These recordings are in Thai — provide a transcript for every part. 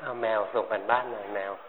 เอาแมวส่งกันบ้านหน่อยแมว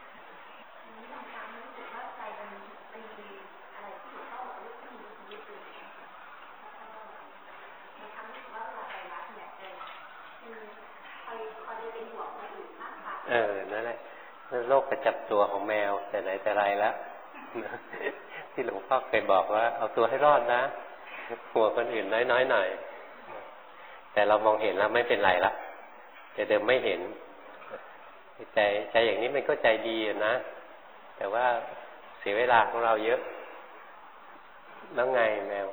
นั่นแหละโรคประจำตัวของแมวแต่ไหนแต่ไรแล้วที่หลวงพ่อเคยบอกว่าเอาตัวให้รอดนะหัวคนอื่นน้อยๆหน่อยแต่เรามองเห็นแล้วไม่เป็นไรละแต่เดิมไม่เห็นใจอย่างนี้มันก็ใจดีนะแต่ว่าเสียเวลาของเราเยอะแล้วไงแมว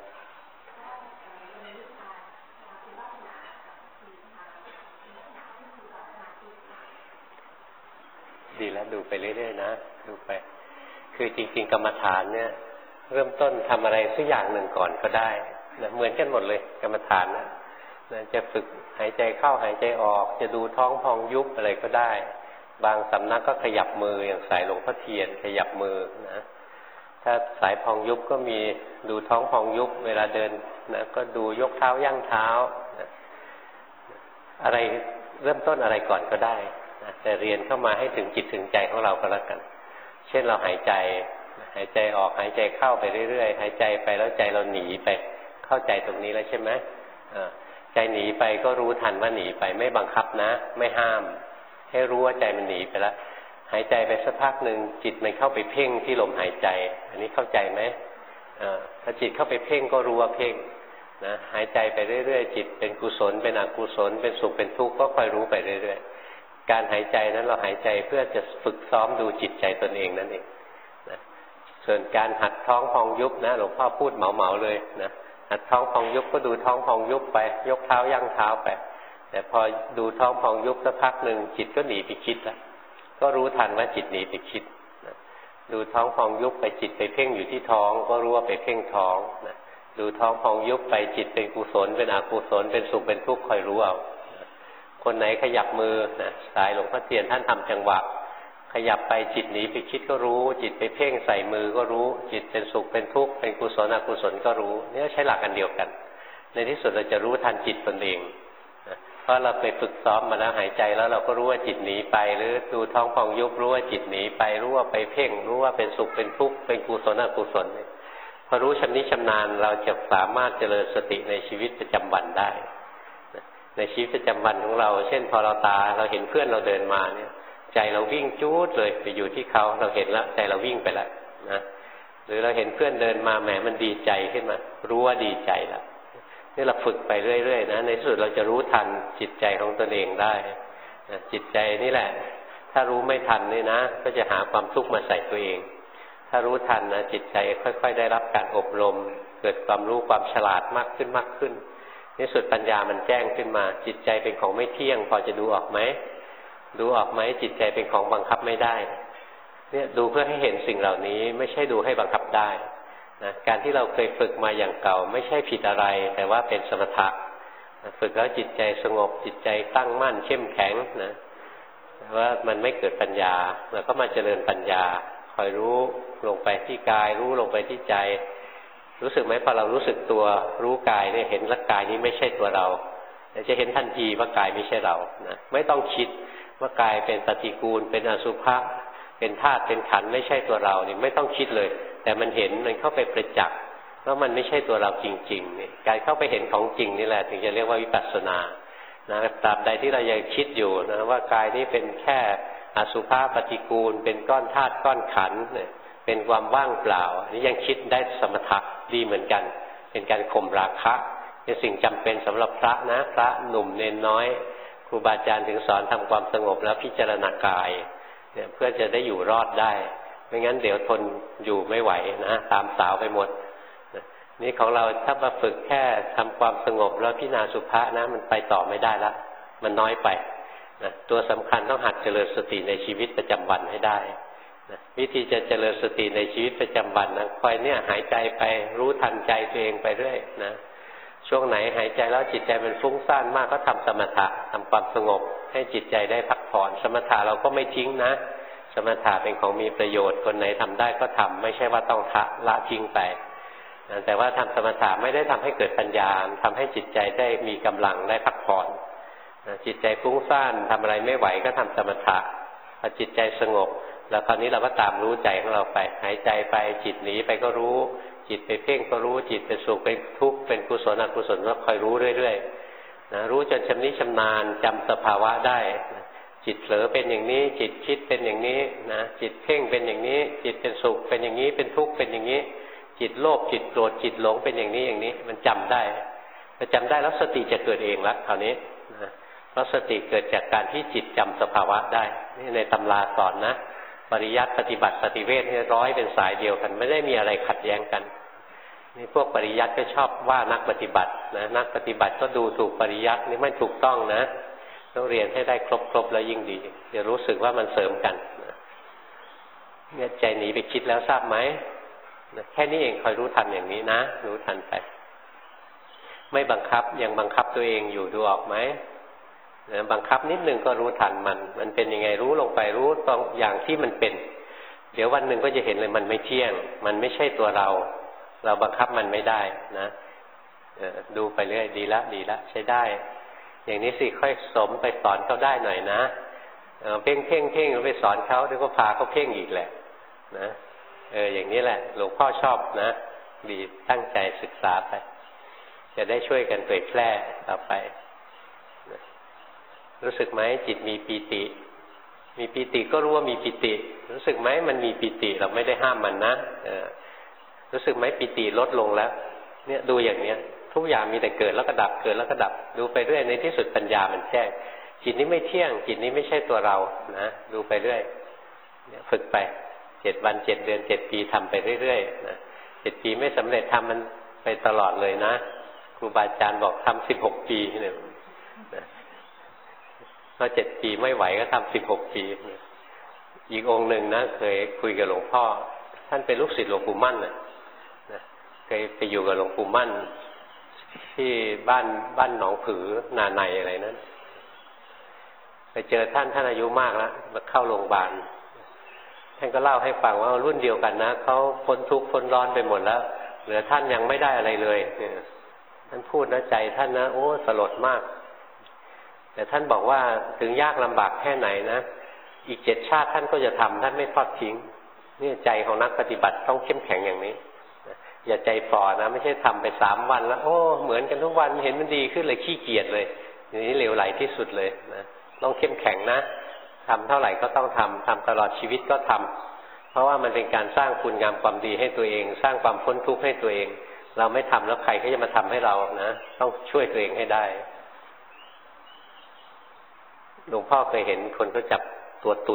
ดีแล้วดูไปเรื่อยๆนะดูไปคือจริงๆกรรมฐานเนี่ยเริ่มต้นทำอะไรสักอย่างหนึ่งก่อนก็ได้นะเหมือนกันหมดเลยกรรมฐานนะจะฝึกหายใจเข้าหายใจออกจะดูท้องพองยุบอะไรก็ได้บางสำนักก็ขยับมืออย่างสายหลวงพ่อเทียนขยับมือนะถ้าสายพองยุบก็มีดูท้องพองยุบเวลาเดินนะก็ดูยกเท้าย่างเท้านะอะไรเริ่มต้นอะไรก่อนก็ได้นะแต่เรียนเข้ามาให้ถึงจิตถึงใจของเราก็แล้วกันเช่นเราหายใจออกหายใจเข้าไปเรื่อยๆหายใจไปแล้วใจเราหนีไปเข้าใจตรงนี้แล้วใช่ไหมใจหนีไปก็รู้ทันว่าหนีไปไม่บังคับนะไม่ห้ามให้รู้ว่าใจมันหนีไปแล้วหายใจไปสักพักหนึ่งจิตมันเข้าไปเพ่งที่ลมหายใจอันนี้เข้าใจไหมถ้าจิตเข้าไปเพ่งก็รู้ว่าเพ่งนะหายใจไปเรื่อยๆจิตเป็นกุศลเป็นอกุศลเป็นสุขเป็นทุกข์ก็คอยรู้ไปเรื่อยๆการหายใจนั้นเราหายใจเพื่อจะฝึกซ้อมดูจิตใจตนเองนั่นเองนะส่วนการหัดท้องพองยุบนะหลวงพ่อพูดเหมาๆเลยนะหัดท้องพองยุบก็ดูท้องพองยุบไปยกเท้าย่างเท้าไปแต่พอดูท้องพองยุบสักพักหนึ่งจิตก็หนีไปคิดแล้วก็รู้ทันว่าจิตหนีไปคิดนะดูท้องพองยุบไปจิตไปเพ่งอยู่ที่ท้องก็รู้ว่าไปเพ่งท้องนะดูท้องพองยุบไปจิตเป็นกุศลเป็นอกุศลเป็นสุขเป็นทุกข์คอยรู้เอานะคนไหนขยับมือนะสายหลวงพ่อเทียนท่านทำจังหวะขยับไปจิตหนีไปคิดก็รู้จิตไปเพ่งใส่มือก็รู้จิตเป็นสุขเป็นทุกข์เป็นกุศลอกุศลก็รู้นี่ใช้หลักกันเดียวกันในที่สุดเราจะรู้ทันจิตตนเองเพราะเราเคยฝึกซ้อมมาแล้วหายใจแล้วเราก็รู้ว่าจิตหนีไปหรือดูท้องพองยุบรู้ว่าจิตหนีไปรู้ว่าไปเพ่งรู้ว่าเป็นสุขเป็นทุกข์เป็นกุศลอกุศลพอรู้ชำนิชำนาญเราจะสามารถเจริญสติในชีวิตประจำวันได้ในชีวิตประจำวันของเราเช่นพอเราเห็นเพื่อนเราเดินมาเนี่ยใจเราวิ่งจู๊ดเลยไปอยู่ที่เขาเราเห็นแล้วใจเราวิ่งไปแล้วนะหรือเราเห็นเพื่อนเดินมาแหมมันดีใจขึ้นมารู้ว่าดีใจแล้วนี่เราฝึกไปเรื่อยๆนะในที่สุดเราจะรู้ทันจิตใจของตนเองได้จิตใจนี่แหละถ้ารู้ไม่ทันนี่นะก็จะหาความทุกข์มาใส่ตัวเองถ้ารู้ทันนะจิตใจค่อยๆได้รับการอบรมเกิดความรู้ความฉลาดมากขึ้นมากขึ้นในที่สุดปัญญามันแจ้งขึ้นมาจิตใจเป็นของไม่เที่ยงพอจะดูออกไหมดูออกไหมจิตใจเป็นของบังคับไม่ได้เนี่ยดูเพื่อให้เห็นสิ่งเหล่านี้ไม่ใช่ดูให้บังคับได้นะการที่เราเคยฝึกมาอย่างเก่าไม่ใช่ผิดอะไรแต่ว่าเป็นสมถะฝึกแล้วจิตใจสงบจิตใจตั้งมั่นเข้มแข็งนะแต่ว่ามันไม่เกิดปัญญาเราก็มาเจริญปัญญาคอยรู้ลงไปที่กายรู้ลงไปที่ใจรู้สึกไหมพอเรารู้สึกตัวรู้กายเนี่ยเห็นร่างกายนี้ไม่ใช่ตัวเราจะเห็นทันทีว่ากายไม่ใช่เรานะไม่ต้องคิดว่ากายเป็นปฏิกูลเป็นอสุภะเป็นธาตุเป็นขันธ์ไม่ใช่ตัวเรานี่ไม่ต้องคิดเลยแต่มันเห็นมันเข้าไปประจักษ์ว่ามันไม่ใช่ตัวเราจริงๆนี่การเข้าไปเห็นของจริงนี่แหละถึงจะเรียกว่าวิปัสสนานะตราบใดที่เรายังคิดอยู่นะว่ากายนี้เป็นแค่อสุภะปฏิกูลเป็นก้อนธาตุก้อนขันธ์เนี่ยเป็นความว่างเปล่าอันนี้ยังคิดได้สมถะดีเหมือนกันเป็นการข่มราคะเป็นสิ่งจำเป็นสำหรับพระนะพระหนุ่มเนนน้อยครูบาอาจารย์ถึงสอนทำความสงบแล้วพิจารณากายเนี่ยเพื่อจะได้อยู่รอดได้ไม่งั้นเดี๋ยวทนอยู่ไม่ไหวนะตามสาวไปหมดนี่ของเราถ้ามาฝึกแค่ทำความสงบแล้วพิจารณาสุภะนะมันไปต่อไม่ได้ละมันน้อยไปนะตัวสำคัญต้องหัดเจริญสติในชีวิตประจำวันให้ได้นะวิธีจะเจริญสติในชีวิตประจำวันนะคอยเนี่ยหายใจไปรู้ทันใจตัวเองไปเรื่อยนะช่วงไหนหายใจแล้วจิตใจมันฟุ้งซ่านมากก็ทำสมถะทำความสงบให้จิตใจได้พักผ่อนสมถะเราก็ไม่ทิ้งนะสมถะเป็นของมีประโยชน์คนไหนทำได้ก็ทำไม่ใช่ว่าต้องละทิ้งไปแต่ว่าทำสมถะไม่ได้ทำให้เกิดปัญญาทำให้จิตใจได้มีกำลังได้พักผ่อนจิตใจฟุ้งซ่านทำอะไรไม่ไหวก็ทำสมถะพอจิตใจสงบแล้วคราวนี้เราก็ตามรู้ใจของเราไปหายใจไปจิตหนีไปก็รู้จิตไปเพ่งก็รู้จิตเป็นสุขเป็นทุกข์เป็นกุศลอกุศลก็คอยรู้เรื่อยๆนะรู้จนชำนิชำนาญจำสภาวะได้จิตเผลอเป็นอย่างนี้จิตคิดเป็นอย่างนี้นะจิตเพ่งเป็นอย่างนี้จิตเป็นสุขเป็นอย่างนี้เป็นทุกข์เป็นอย่างนี้จิตโลภจิตโกรธจิตหลงเป็นอย่างนี้อย่างนี้มันจำได้พอจำได้แล้วสติจะเกิดเองละคราวนี้นะเพราะสติเกิดจากการที่จิตจำสภาวะได้นี่ในตำราสอนนะปริยัติปฏิบัติปฏิเวทร้อยเป็นสายเดียวกันไม่ได้มีอะไรขัดแย้งกันนี่พวกปริยัติก็ชอบว่านักปฏิบัตินะนักปฏิบัติก็ดูถูกปริยัตินี่ไม่ถูกต้องนะต้องเรียนให้ได้ครบแล้วยิ่งดีจะรู้สึกว่ามันเสริมกันเนี่ยใจหนีไปคิดแล้วทราบไหมแค่นี้เองคอยรู้ทันอย่างนี้นะรู้ทันไปไม่บังคับยังบังคับตัวเองอยู่ดูออกไหมบังคับนิดนึงก็รู้ทันมันเป็นยังไงรู้ลงไปรู้ตรงอย่างที่มันเป็นเดี๋ยววันหนึ่งก็จะเห็นเลยมันไม่เที่ยงมันไม่ใช่ตัวเราบังคับมันไม่ได้นะดูไปเรื่อยดีละใช้ได้อย่างนี้สิค่อยสมไปสอนเขาได้หน่อยนะเพ่งแล้วไปสอนเขาเดี๋ยวก็พาเขาเพ่งอีกแหละนะอย่างนี้แหละหลวงพ่อชอบนะดีตั้งใจศึกษาไปจะได้ช่วยกันเผยแพร่ต่อไปรู้สึกไหมจิตมีปีติก็รู้ว่ามีปีติรู้สึกไหมมันมีปีติเราไม่ได้ห้ามมันนะรู้สึกไหมปีติลดลงแล้วเนี่ยดูอย่างเนี้ยทุกอย่างมีแต่เกิดแล้วก็ดับเกิดแล้วก็ดับดูไปเรื่อยในที่สุดปัญญามันแจ้งจิตนี้ไม่เที่ยงจิตนี้ไม่ใช่ตัวเรานะดูไปเรื่อยฝึกไป7 วัน7 เดือน7 ปีทำไปเรื่อยๆนะ7 ปีไม่สำเร็จทำมันไปตลอดเลยนะครูบาอาจารย์บอกทำ16 ปีเนี่ยพอ7 ปีไม่ไหวก็ทำ16 ปีอีกองค์หนึ่งนะเคยคุยกับหลวงพ่อท่านเป็นลูกศิษย์หลวงปู่มั่นนะเคยไปอยู่กับหลวงปู่มั่นที่บ้านหนองผือนาในอะไรนั้นไปเจอท่านอายุมากแล้วมาเข้าโรงพยาบาลท่านก็เล่าให้ฟังว่ารุ่นเดียวกันนะเขาพ้นทุกข์พ้นร้อนไปหมดแล้วเหลือท่านยังไม่ได้อะไรเลยท่านพูดนะใจท่านนะโอ้สลดมากแต่ท่านบอกว่าถึงยากลำบากแค่ไหนนะอีก7 ชาติท่านก็จะทำท่านไม่ทอดทิ้งนี่ใจของนักปฏิบัติต้องเข้มแข็งอย่างนี้อย่าใจฝ่อนะไม่ใช่ทำไป3 วันแล้วโอ้เหมือนกันทุกวันเห็นมันดีขึ้นเลยขี้เกียจเลยนี่เหลวไหลที่สุดเลยนะต้องเข้มแข็งนะทำเท่าไหร่ก็ต้องทำตลอดชีวิตก็ทำเพราะว่ามันเป็นการสร้างคุณงามความดีให้ตัวเองสร้างความพ้นทุกข์ให้ตัวเองเราไม่ทำแล้วใครก็จะมาทำให้เรานะต้องช่วยตัวเองให้ได้หลวงพ่อเคยเห็นคนเขาจับตัวตุ่น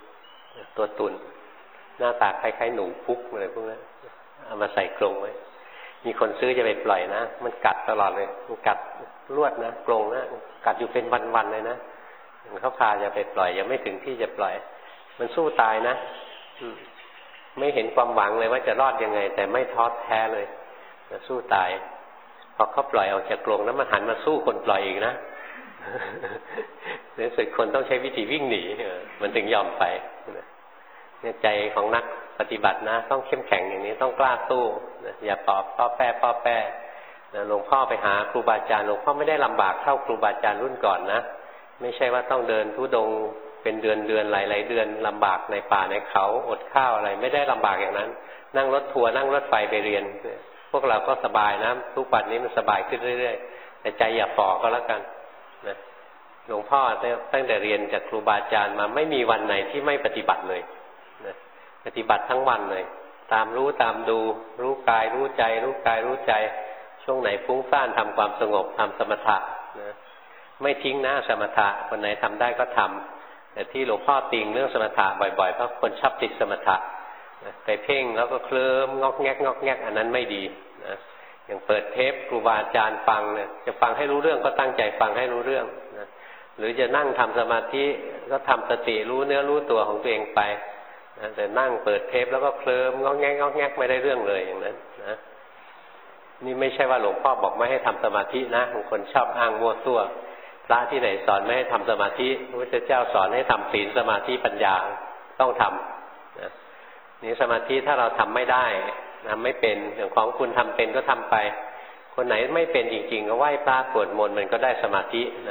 หน้าตาคล้ายๆหนูพุกอะไรพวกนั้นเอามาใส่กรงไว้มีคนซื้อจะไปปล่อยนะมันกัดตลอดเลยมันกัดลวดนะกรงนะกัดอยู่เป็นวันๆเลยนะเขาพาจะไปปล่อยยังไม่ถึงที่จะปล่อยมันสู้ตายนะไม่เห็นความหวังเลยว่าจะรอดยังไงแต่ไม่ท้อแท้เลยสู้ตายพอเขาปล่อยออกจากกรงแล้วมันหันมาสู้คนปล่อยอีกนะรู้สึกคนต้องใช้วิธีวิ่งหนีมันถึงยอมไปเนี่ยใจของนักปฏิบัตินะต้องเข้มแข็งอย่างนี้ต้องกล้าสู้อย่าตอบป้อแป้หลวงพ่อไปหาครูบาอาจารย์หลวงพ่อไม่ได้ลำบากเท่าครูบาอาจารย์รุ่นก่อนนะไม่ใช่ว่าต้องเดินธุดงค์เป็นเดือนหลายเดือนลำบากในป่าในเขาอดข้าวอะไรไม่ได้ลำบากอย่างนั้นนั่งรถทัวร์นั่งรถไฟไปเรียนพวกเราก็สบายนะทุกวันนี้มันสบายขึ้นเรื่อยๆแต่ใจอย่าฝ่อก็แล้วกันนะหลวงพ่อตั้งแต่เรียนจากครูบาอาจารย์มาไม่มีวันไหนที่ไม่ปฏิบัติเลยนะปฏิบัติทั้งวันเลยตามรู้ตามดูรู้กายรู้ใจรู้กายรู้ใจช่วงไหนฟุ้งซ่านทำความสงบทำสมถะนะไม่ทิ้งนะสมถะคนไหนทำได้ก็ทำแต่ที่หลวงพ่อติงเรื่องสมถะบ่อยๆเพราะคนชอบติดสมถะไปเพ่งแล้วก็เคลิ้มงอกแงกอันนั้นไม่ดีนะอย่างเปิดเทปครูบาอาจารย์ฟังเนี่ยจะฟังให้รู้เรื่องก็ตั้งใจฟังให้รู้เรื่องนะหรือจะนั่งทำสมาธิก็ทำสติรู้เนื้อรู้ตัวของตัวเองไปนะแต่นั่งเปิดเทปแล้วก็เคลิ้มงอกแงกไม่ได้เรื่องเลยอย่างนั้นนะนี่ไม่ใช่ว่าหลวงพ่อบอกไม่ให้ทำสมาธินะบางคนชอบอ้างมั่วซั่วพระที่ไหนสอนไม่ให้ทำสมาธิพระพุทธเจ้าสอนให้ทำศีลสมาธิปัญญาต้องทำนะนี่สมาธิถ้าเราทำไม่ได้ทำไม่เป็นอย่างของคุณทำเป็นก็ทำไปคนไหนไม่เป็นจริงๆก็ไหว้พระสวดมนต์มันก็ได้สมาธินะ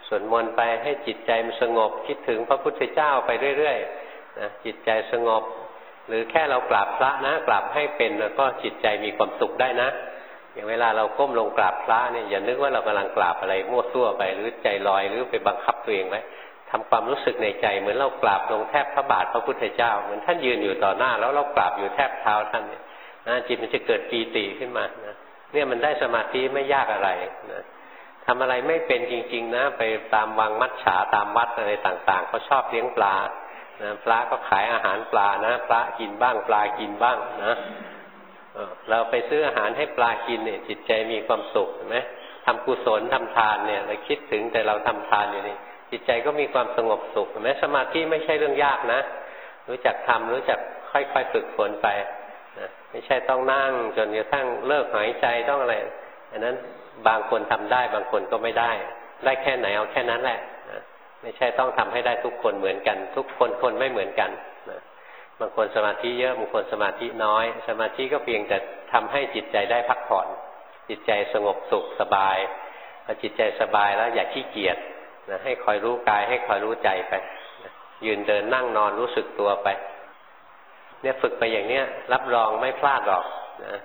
สวดมนต์ไปให้จิตใจมันสงบคิดถึงพระพุทธเจ้าไปเรื่อยๆนะจิตใจสงบหรือแค่เรากราบพระนะกราบให้เป็นแล้วก็จิตใจมีความสุขได้นะอย่างเวลาเราก้มลงกราบพระเนี่ยอย่านึกว่าเรากำลังกราบอะไรมั่วซั่วไปหรือใจลอยหรือไปบังคับตัวเองไว้ทำความรู้สึกในใจเหมือนเรากราบลงแทบพระบาทพระพุทธเจ้าเหมือนท่านยืนอยู่ต่อหน้าแล้วเรากราบอยู่แทบเท้าท่านเนี่ยนะจิตมันจะเกิดปีติขึ้นมานะเนี่ยมันได้สมาธิไม่ยากอะไรนะทำอะไรไม่เป็นจริงๆนะไปตามวังมัจฉาตามวัดอะไรต่างๆเขาชอบเลี้ยงปลานะพระก็ขายอาหารปลานะพระกินบ้างปลากินบ้างนะเราไปซื้ออาหารให้ปลากินเนี่ยจิตใจมีความสุขเห็นไหมทำกุศลทำทานเนี่ยเราคิดถึงแต่เราทำทานอยู่นี่จิตใจก็มีความสงบสุขเห็นไหมสมาธิไม่ใช่เรื่องยากนะรู้จักทำรู้จักค่อยๆฝึกฝนไปนะไม่ใช่ต้องนั่งจนกระทั่งเลิกหายใจต้องอะไรอันนั้นบางคนทำได้บางคนก็ไม่ได้ได้แค่ไหนเอาแค่นั้นแหละนะไม่ใช่ต้องทำให้ได้ทุกคนเหมือนกันทุกคนไม่เหมือนกันนะบางคนสมาธิเยอะบางคนสมาธิน้อยสมาธิก็เพียงแต่ทำให้จิตใจได้พักผ่อนจิตใจสงบสุขสบายพอจิตใจสบายแล้วอย่าขี้เกียจนะให้คอยรู้กายให้คอยรู้ใจไปนะยืนเดินนั่งนอนรู้สึกตัวไปเนี่ยฝึกไปอย่างเนี้ยรับรองไม่พลาดหรอกนะ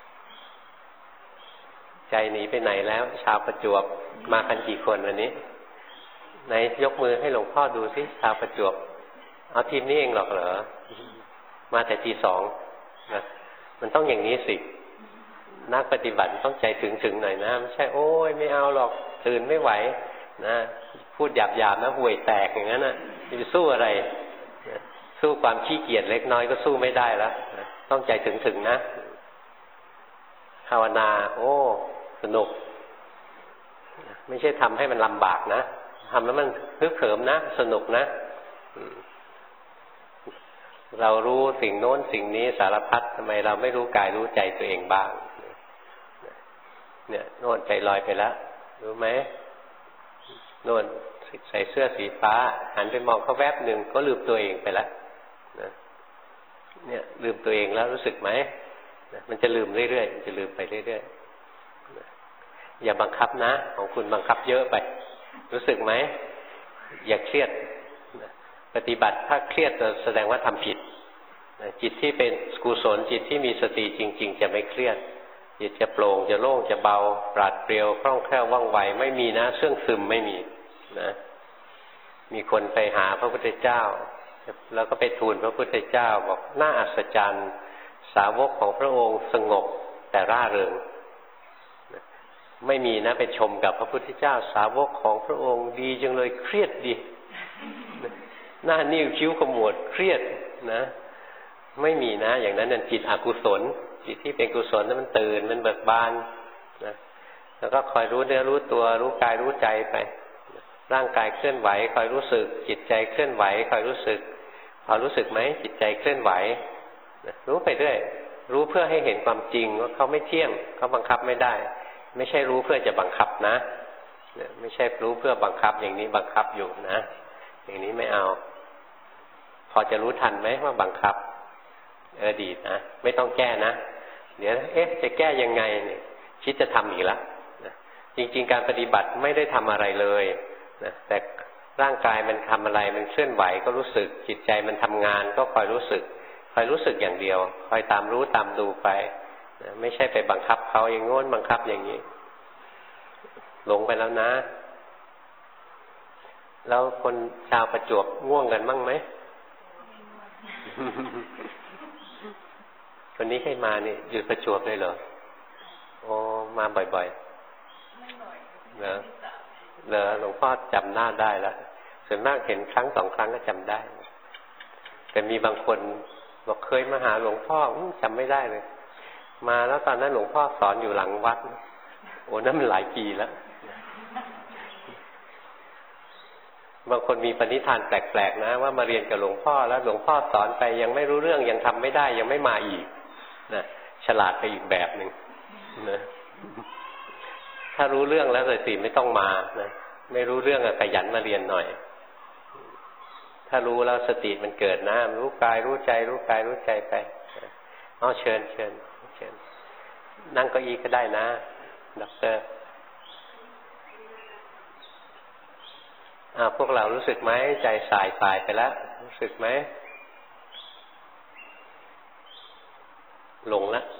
ใจหนีไปไหนแล้วชาวประจวบมากันกี่คนวันนี้ไหนยกมือให้หลวงพ่อดูสิชาวประจวบเอาทีมนี้เองหรอกเหรอมาแต่ทีสองนะมันต้องอย่างนี้สินักปฏิบัติต้องใจถึงหน่อยนะไม่ใช่โอ้ยไม่เอาหรอกตื่นไม่ไหวนะพูดหยาบๆนะห่วยแตกอย่างนั้นนะจะสู้อะไรสู้ความขี้เกียจเล็กน้อยก็สู้ไม่ได้แล้วต้องใจถึงนะภาวนาโอ้สนุกไม่ใช่ทำให้มันลำบากนะทำแล้วมันฮึกเหิมนะสนุกนะเรารู้สิ่งโน้นสิ่งนี้สารพัดทำไมเราไม่รู้กายรู้ใจตัวเองบ้างเนี่ยโน่นใจลอยไปแล้วรู้ไหมโน่นใส่เสื้อสีฟ้าหันไปมองเขาแวบหนึ่งก็ลืมตัวเองไปแล้วเนี่ยลืมตัวเองแล้วรู้สึกไหมมันจะลืมเรื่อยๆมันจะลืมไปเรื่อยๆอย่าบังคับนะของคุณบังคับเยอะไปรู้สึกไหมอย่าเครียดปฏิบัติถ้าเครียดจะแสดงว่าทำผิดจิตที่เป็นกุศลจิตที่มีสติจริงๆจะไม่เครียดจิตจะโปร่งจะโล่งจะเบาปราดเปรียวคล่องแคล่วว่องไวไม่มีนะเสื่องซึมไม่มีนะมีคนไปหาพระพุทธเจ้าแล้วก็ไปทูลพระพุทธเจ้าบอกน่าอัศจรรย์สาวกของพระองค์สงบแต่ร่าเริงไม่มีนะไปชมกับพระพุทธเจ้าสาวกของพระองค์ดีจังเลยเครียดดิหน้านิ้วคิ้วขมวดเครียดนะไม่มีนะอย่างนั้นนั่นจิตอกุศลจิตที่เป็นกุศลนั้นมันตื่นมันเบิกบานนะแล้วก็คอยรู้เนื้อรู้ตัวรู้กายรู้ใจไปร่างกายเคลื่อนไหวคอยรู้สึกจิตใจเคลื่อนไหวคอยรู้สึกพอรู้สึกไหมจิตใจเคลื่อนไหวรู้ไปเรื่อยรู้เพื่อให้เห็นความจริงว่าเขาไม่เที่ยงเขาบังคับไม่ได้ไม่ใช่รู้เพื่อจะบังคับนะไม่ใช่รู้เพื่อบังคับอย่างนี้บังคับอยู่นะอย่างนี้ไม่เอาพอจะรู้ทันไหมว่าบังคับดีนะไม่ต้องแก้นะเดี๋ยวจะแก้ยังไงเนี่ยคิดจะทำอีกแล้วนะจริงๆการปฏิบัติไม่ได้ทำอะไรเลยนะแต่ร่างกายมันทำอะไรมันเคลื่อนไหวก็รู้สึกจิตใจมันทำงานก็คอยรู้สึกอย่างเดียวคอยตามรู้ตามดูไปนะไม่ใช่ไปบังคับเขาอย่างโน้นบังคับอย่างนี้หลงไปแล้วนะแล้วคนชาวประจวบง่วงกันบ้างไหม คนนี้ให้มานี่อยู่ประจวบเลยเหรอโอ้มาบ่อยๆเหรอหลวงพ่อจำหน้าได้แล้วส่วนมากเห็นครั้งสองครั้งก็จำได้แต่มีบางคนบอกเคยมาหาหลวงพ่อจำไม่ได้เลยมาแล้วตอนนั้นหลวงพ่อสอนอยู่หลังวัดโอ้นั่นมันหลายปีแล้วบางคนมีปณิธานแปลกๆนะว่ามาเรียนกับหลวงพ่อแล้วหลวงพ่อสอนไปยังไม่รู้เรื่องยังทำไม่ได้ยังไม่มาอีกนะฉลาดไปอีกแบบหนึ่งนะถ้ารู้เรื่องแล้วเลยสิไม่ต้องมานะไม่รู้เรื่องขยันมาเรียนหน่อยถ้ารู้แล้วสติมันเกิดนะรู้กายรู้ใจรู้กายรู้ใจไปเอาเชิญนั่งเก้าอี้ก็ได้นะด็อกเตอร์พวกเรารู้สึกไหมใจสายไปแล้วรู้สึกไหมหลงละ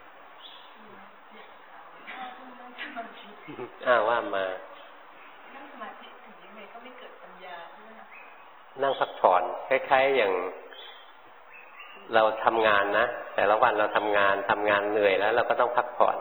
ว่ามานั่งสมาธิถึงยังไงก็ไม่เกิดปัญญานั่งพักผ่อนคล้ายๆอย่างเราทำงานนะแต่ละวันเราทำงานเหนื่อยแล้วเราก็ต้องพักผ่อน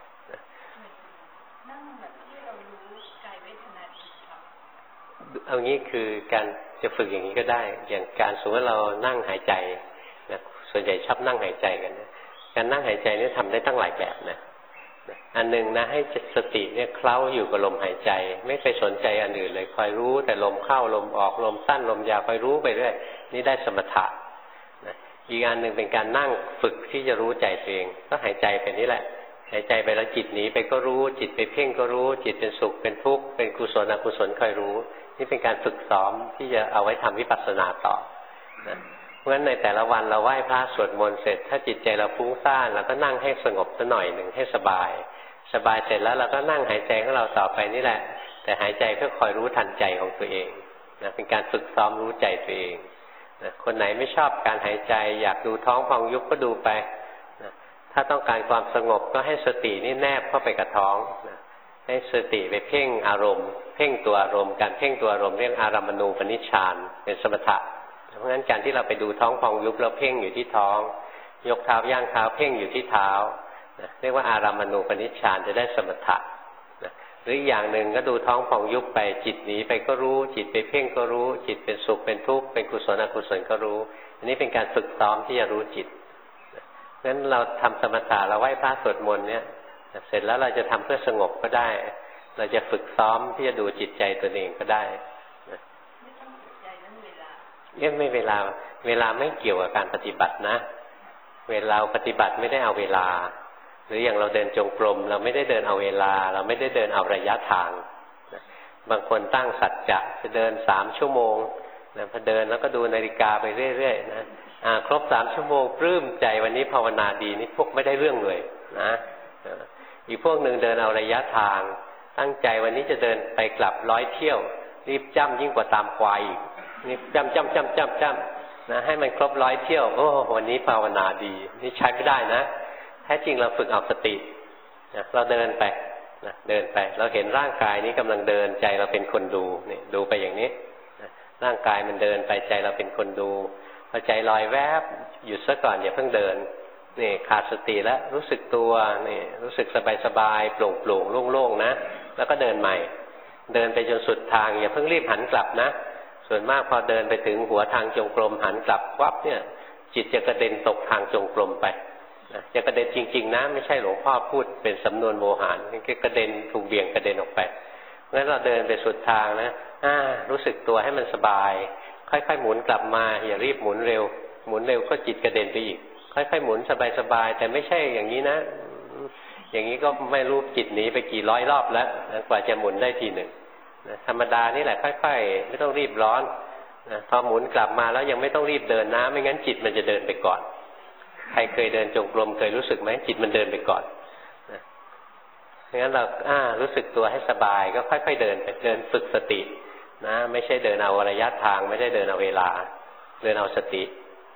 นั่งแบบที่เรารู้กายเวทนาจิตค่ะเอางี้คือการจะฝึกอย่างนี้ก็ได้อย่างการสมมติเรานั่งหายใจนะส่วนใหญ่ชอบนั่งหายใจกันนะการนั่งหายใจนี่ทำได้ตั้งหลายแบบนะอันหนึ่งนะให้สติเนี่ยเคล้าอยู่กับลมหายใจไม่ไปสนใจอันอื่นเลยคอยรู้แต่ลมเข้าลมออกลมสั้นลมยาวคอยรู้ไปเรื่อยนี่ได้สมถะนะอีกอันหนึ่งเป็นการนั่งฝึกที่จะรู้ใจตัวเองก็หายใจไปนี่แหละหายใจไปแล้วจิตหนีไปก็รู้จิตไปเพ่งก็รู้จิตเป็นสุขเป็นทุกข์เป็นกุศลอกุศลคอยรู้นี่เป็นการฝึกซ้อมที่จะเอาไว้ทำวิปัสสนาต่อนะเพราะฉะนั้นในแต่ละวันเราไหว้พระสวดมนต์เสร็จถ้าจิตใจเราฟุ้งซ่านเราก็นั่งให้สงบสักหน่อยหนึ่งให้สบายเสร็จแล้วเราก็นั่งหายใจของเราต่อไปนี่แหละแต่หายใจเพื่อคอยรู้ทันใจของตัวเองนะเป็นการฝึกซ้อมรู้ใจตัวเองนะคนไหนไม่ชอบการหายใจอยากดูท้องพองยุบก็ดูไปนะถ้าต้องการความสงบก็ให้สตินี่แนบเข้าไปกับท้องนะให้สติไปเพ่งอารมณ์เพ่งตัวอารมณ์การเพ่งตัวอารมณ์เรียกอารามณูปนิชฌานเป็นสมถะเพราะงั้นการที่เราไปดูท้องพองยุบเราเพ่งอยู่ที่ท้องยกเท้าย่างเท้าเพ่งอยู่ที่เท้าเรียกว่าอารามณูปนิชฌานจะได้สมถะหรืออย่างหนึ่งก็ดูท้องพองยุบไปจิตหนีไปก็รู้จิตไปเพ่งก็รู้จิตเป็นสุขเป็นทุกข์เป็นกุศลอกุศลก็รู้อันนี้เป็นการฝึกซ้อมที่จะรู้จิตงั้นเราทำสมถะเราไหว้พระสวดมนต์เนี่ยเสร็จแล้วเราจะทำเพื่อสงบก็ได้เราจะฝึกซ้อมที่จะดูจิตใจตัวเองก็ได้ไม่ต้องสนใจเรื่องเวลาไม่เวลาไม่เกี่ยวกับการปฏิบัตินะเวลาปฏิบัติไม่ได้เอาเวลาหรืออย่างเราเดินจงกรมเราไม่ได้เดินเอาเวลาเราไม่ได้เดินเอาระยะทางบางคนตั้งสัจจะจะเดิน3 ชั่วโมงนะพอเดินแล้วก็ดูนาฬิกาไปเรื่อยๆนะครบ3 ชั่วโมงปลื้มใจวันนี้ภาวนาดีนี่พวกไม่ได้เรื่องเลยนะอีกพวกหนึ่งเดินเอาระยะทางตั้งใจวันนี้จะเดินไปกลับ100 เที่ยวรีบจ้ำยิ่งกว่าตามควายอีกนี่จ้ำนะให้มันครบ100 เที่ยวโอ้วันนี้ภาวนาดีนี่ใช้ไม่ได้นะแท้จริงเราฝึกเอาสติเราเดินไปเราเห็นร่างกายนี้กำลังเดินใจเราเป็นคนดูนี่ดูไปอย่างนี้ร่างกายมันเดินไปใจเราเป็นคนดูพอใจลอยแวบหยุดซะก่อนอย่าเพิ่งเดินนี่ขาดสติแล้วรู้สึกตัวนี่รู้สึกสบายๆโปร่งๆโล่งๆนะแล้วก็เดินใหม่เดินไปจนสุดทางอย่าเพิ่งรีบหันกลับนะส่วนมากพอเดินไปถึงหัวทางจงกรมหันกลับวับเนี่ยจิตจะกระเด็นตกทางจงกรมไปจะกระเด็นจริงๆนะไม่ใช่หลวงพ่อพูดเป็นสำนวนโวหารคือกระเด็นถูกเบี่ยงกระเด็นออกไปงั้นเราเดินไปสุดทางนะรู้สึกตัวให้มันสบายค่อยๆหมุนกลับมาอย่ารีบหมุนเร็วก็จิตกระเด็นไปอีกค่อยๆหมุนสบายๆแต่ไม่ใช่อย่างนี้นะอย่างนี้ก็ไม่รู้จิตหนีไปกี่ร้อยรอบแล้วกว่าจะหมุนได้ทีหนึ่งธรรมดานี่แหละค่อยๆไม่ต้องรีบร้อนพอหมุนกลับมาแล้วยังไม่ต้องรีบเดินนะไม่งั้นจิตมันจะเดินไปก่อนใครเคยเดินจงกรมเคยรู้สึกไหมจิตมันเดินไปก่อนงั้นเรารู้สึกตัวให้สบายก็ค่อยๆเดินไปเดินฝึกสตินะไม่ใช่เดินเอาระยะทางไม่ได้เดินเอาเวลาเดินเอาสติ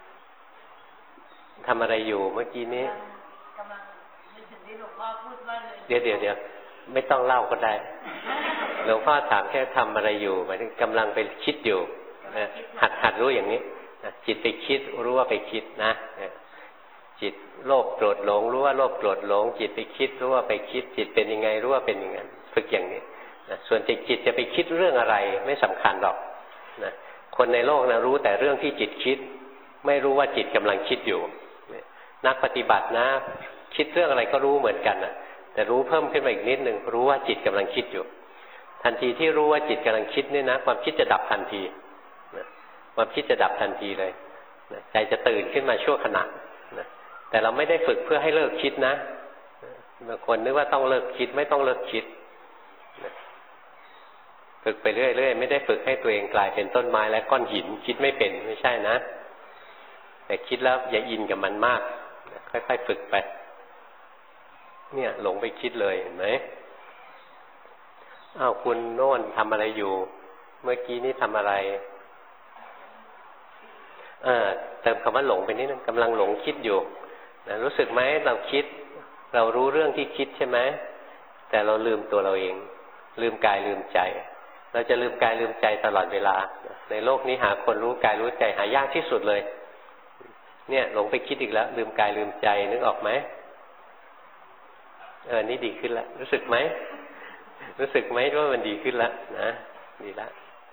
ทำอะไรอยู่เมื่อกี้นี้กำลังนึกถึงที่หลวงพ่อพูดว่าเดี๋ยวไม่ต้องเล่าก็ได้หลวงพ่อถามแค่ทำอะไรอยู่หมายถึงกำลังไปคิดอยู่หัดรู้อย่างนี้จิตไปคิดรู้ว่าไปคิดนะจิตโลภโกรธหลงรู้ว่าโลภโกรธหลงจิตไปคิดรู้ว่าไปคิดจิตเป็นยังไงรู้ว่าเป็นอย่างนั้นฝึกอย่างนี้นะส่วนจิตจะไปคิดเรื่องอะไรไม่สำคัญหรอกนะคนในโลกนะรู้แต่เรื่องที่จิตคิดไม่รู้ว่าจิตกำลังคิดอยู่นักปฏิบัตินะคิดเรื่องอะไรก็รู้เหมือนกันนะแต่รู้เพิ่มขึ้นมาอีกนิดนึงรู้ว่าจิตกำลังคิดอยู่ทันทีที่รู้ว่าจิตกำลังคิดนี่นะความคิดจะดับทันทีความคิดจะดับทันทีเลยใจจะตื่นขึ้นมาชั่วขณะแต่เราไม่ได้ฝึกเพื่อให้เลิกคิดนะบางคนนึกว่าต้องเลิกคิดไม่ต้องเลิกคิดฝึกไปเรื่อยๆไม่ได้ฝึกให้ตัวเองกลายเป็นต้นไม้และก้อนหินคิดไม่เป็นไม่ใช่นะแต่คิดแล้วอย่าอินกับมันมากค่อยๆฝึกไปเนี่ยหลงไปคิดเลยเห็นไหมอ้าวคุณโน่นทำอะไรอยู่เมื่อกี้นี้ทำอะไรเติมคำว่าหลงไปนิดนึงกำลังหลงคิดอยู่นะรู้สึกไหมเราคิดเรารู้เรื่องที่คิดใช่ไหมแต่เราลืมตัวเราเองลืมกายลืมใจเราจะลืมกายลืมใจตลอดเวลาในโลกนี้หาคนรู้กายรู้ใจหายากที่สุดเลยเนี่ยหลงไปคิดอีกแล้วลืมกายลืมใจนึกออกไหมนี่ดีขึ้นแล้วรู้สึกไหมรู้สึกไหมว่ามันดีขึ้นแล้วนะดีแล้ว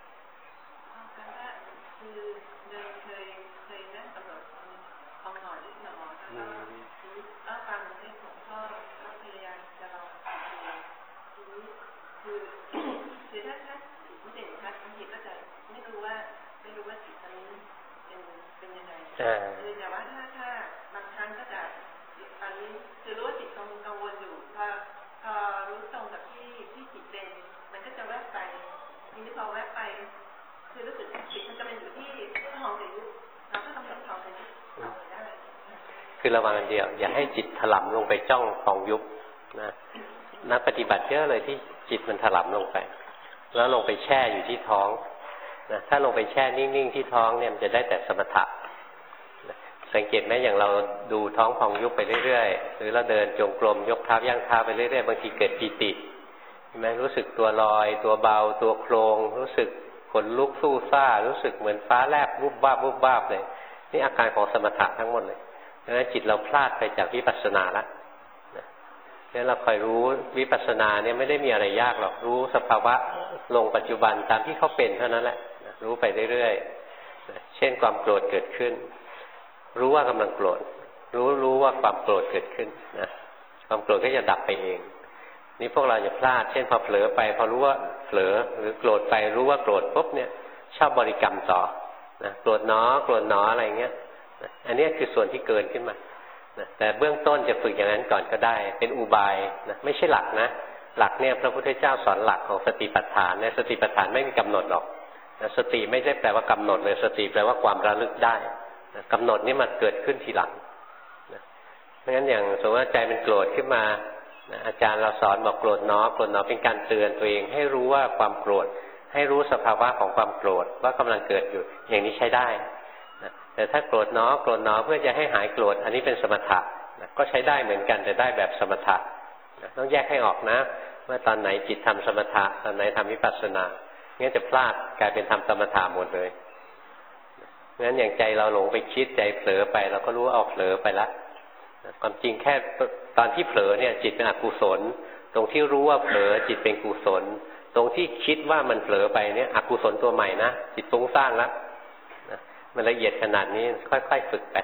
แต่ว่าถ้าบางครั้งก็จะตอนนี้คือรู้ว่าจิตกังวลอยู่พอรู้ตรงกับที่จิตเป็นมันก็จะแวบไปทีนี้พอแวบไปคือรู้สึกจิตมันจะเป็นอยู่ที่ทองกับยุบเราก็ต้องกับทองกับยุบต่อได้คือระวังอันเดียวอย่าให้จิตถลำลงไปจ้องทองยุบนะนักปฏิบัติเยอะเลยที่จิตมันถลำลงไปแล้วลงไปแช่อยู่ที่ท้องนะถ้าลงไปแช่นิ่งๆที่ท้องเนี่ยมันจะได้แต่สมถะสังเกตไหมอย่างเราดูท้องพองยุบไปเรื่อยๆหรือเราเดินจงกรมยกเท้าย่างเท้าไปเรื่อยๆบางทีเกิดปีติเห็นไหมรู้สึกตัวลอยตัวเบาตัวโครงรู้สึกขนลุกสู้ซ่ารู้สึกเหมือนฟ้าแลบวุบวาบวุบวาบเลยนี่อาการของสมถะทั้งหมดเลยดังนั้นจิตเราพลาดไปจากวิปัสสนาละงั้นเราคอยรู้วิปัสสนาเนี่ยไม่ได้มีอะไรยากหรอกรู้สภาวะลงปัจจุบันตามที่เขาเป็นเท่านั้นแหละรู้ไปเรื่อยๆเช่นความโกรธเกิดขึ้นรู้ว่ากำลังโกรธรู้ว่าความโกรธเกิดขึ้นนะความโกรธก็จะดับไปเองนี่พวกเราจะพลาดเช่นพอเผลอไปพอรู้ว่าเผลอหรือโกรธไปรู้ว่าโกรธปุ๊บเนี่ยชอบบริกรรมต่อนะโกรธหนอโกรธหนออะไรเงี้ยอันนี้คือส่วนที่เกินขึ้นมานะแต่เบื้องต้นจะฝึกอย่างนั้นก่อนก็ได้เป็นอุบายนะไม่ใช่หลักนะหลักเนี่ยพระพุทธเจ้าสอนหลักของสติปัฏฐานในสติปัฏฐานไม่มีกำหนดหรอกนะสติไม่ใช่แปลว่ากำหนดเลยสติแปลว่าความระลึกได้กำหนดนี่มันเกิดขึ้นทีหลังเพราะฉะนั้นอย่างสมมติว่าใจมันโกรธขึ้นมาอาจารย์เราสอนบอกโกรธเนาะโกรธเนาะเป็นการเตือนตัวเองให้รู้ว่าความโกรธให้รู้สภาวะของความโกรธว่ากำลังเกิดอยู่อย่างนี้ใช้ได้แต่ถ้าโกรธเนาะโกรธเนาะเพื่อจะให้หายโกรธอันนี้เป็นสมถะก็ใช้ได้เหมือนกันแต่ได้แบบสมถะต้องแยกให้ออกนะว่าตอนไหนจิตทำสมถะตอนไหนทำวิปัสสนางั้นจะพลาดกลายเป็นทำสมถะหมดเลยงั้นอย่างใจเราหลงไปคิดใจเผลอไปเราก็รู้ว่าเอาเผลอไปละความจริงแค่ตอนที่เผลอเนี่ยจิตเป็นอกุศลตรงที่รู้ว่าเผลอจิตเป็นกุศลตรงที่คิดว่ามันเผลอไปเนี่ยอกุศลตัวใหม่นะจิตฟุ้งซ่านแล้วมันละเอียดขนาดนี้ค่อยๆฝึกไป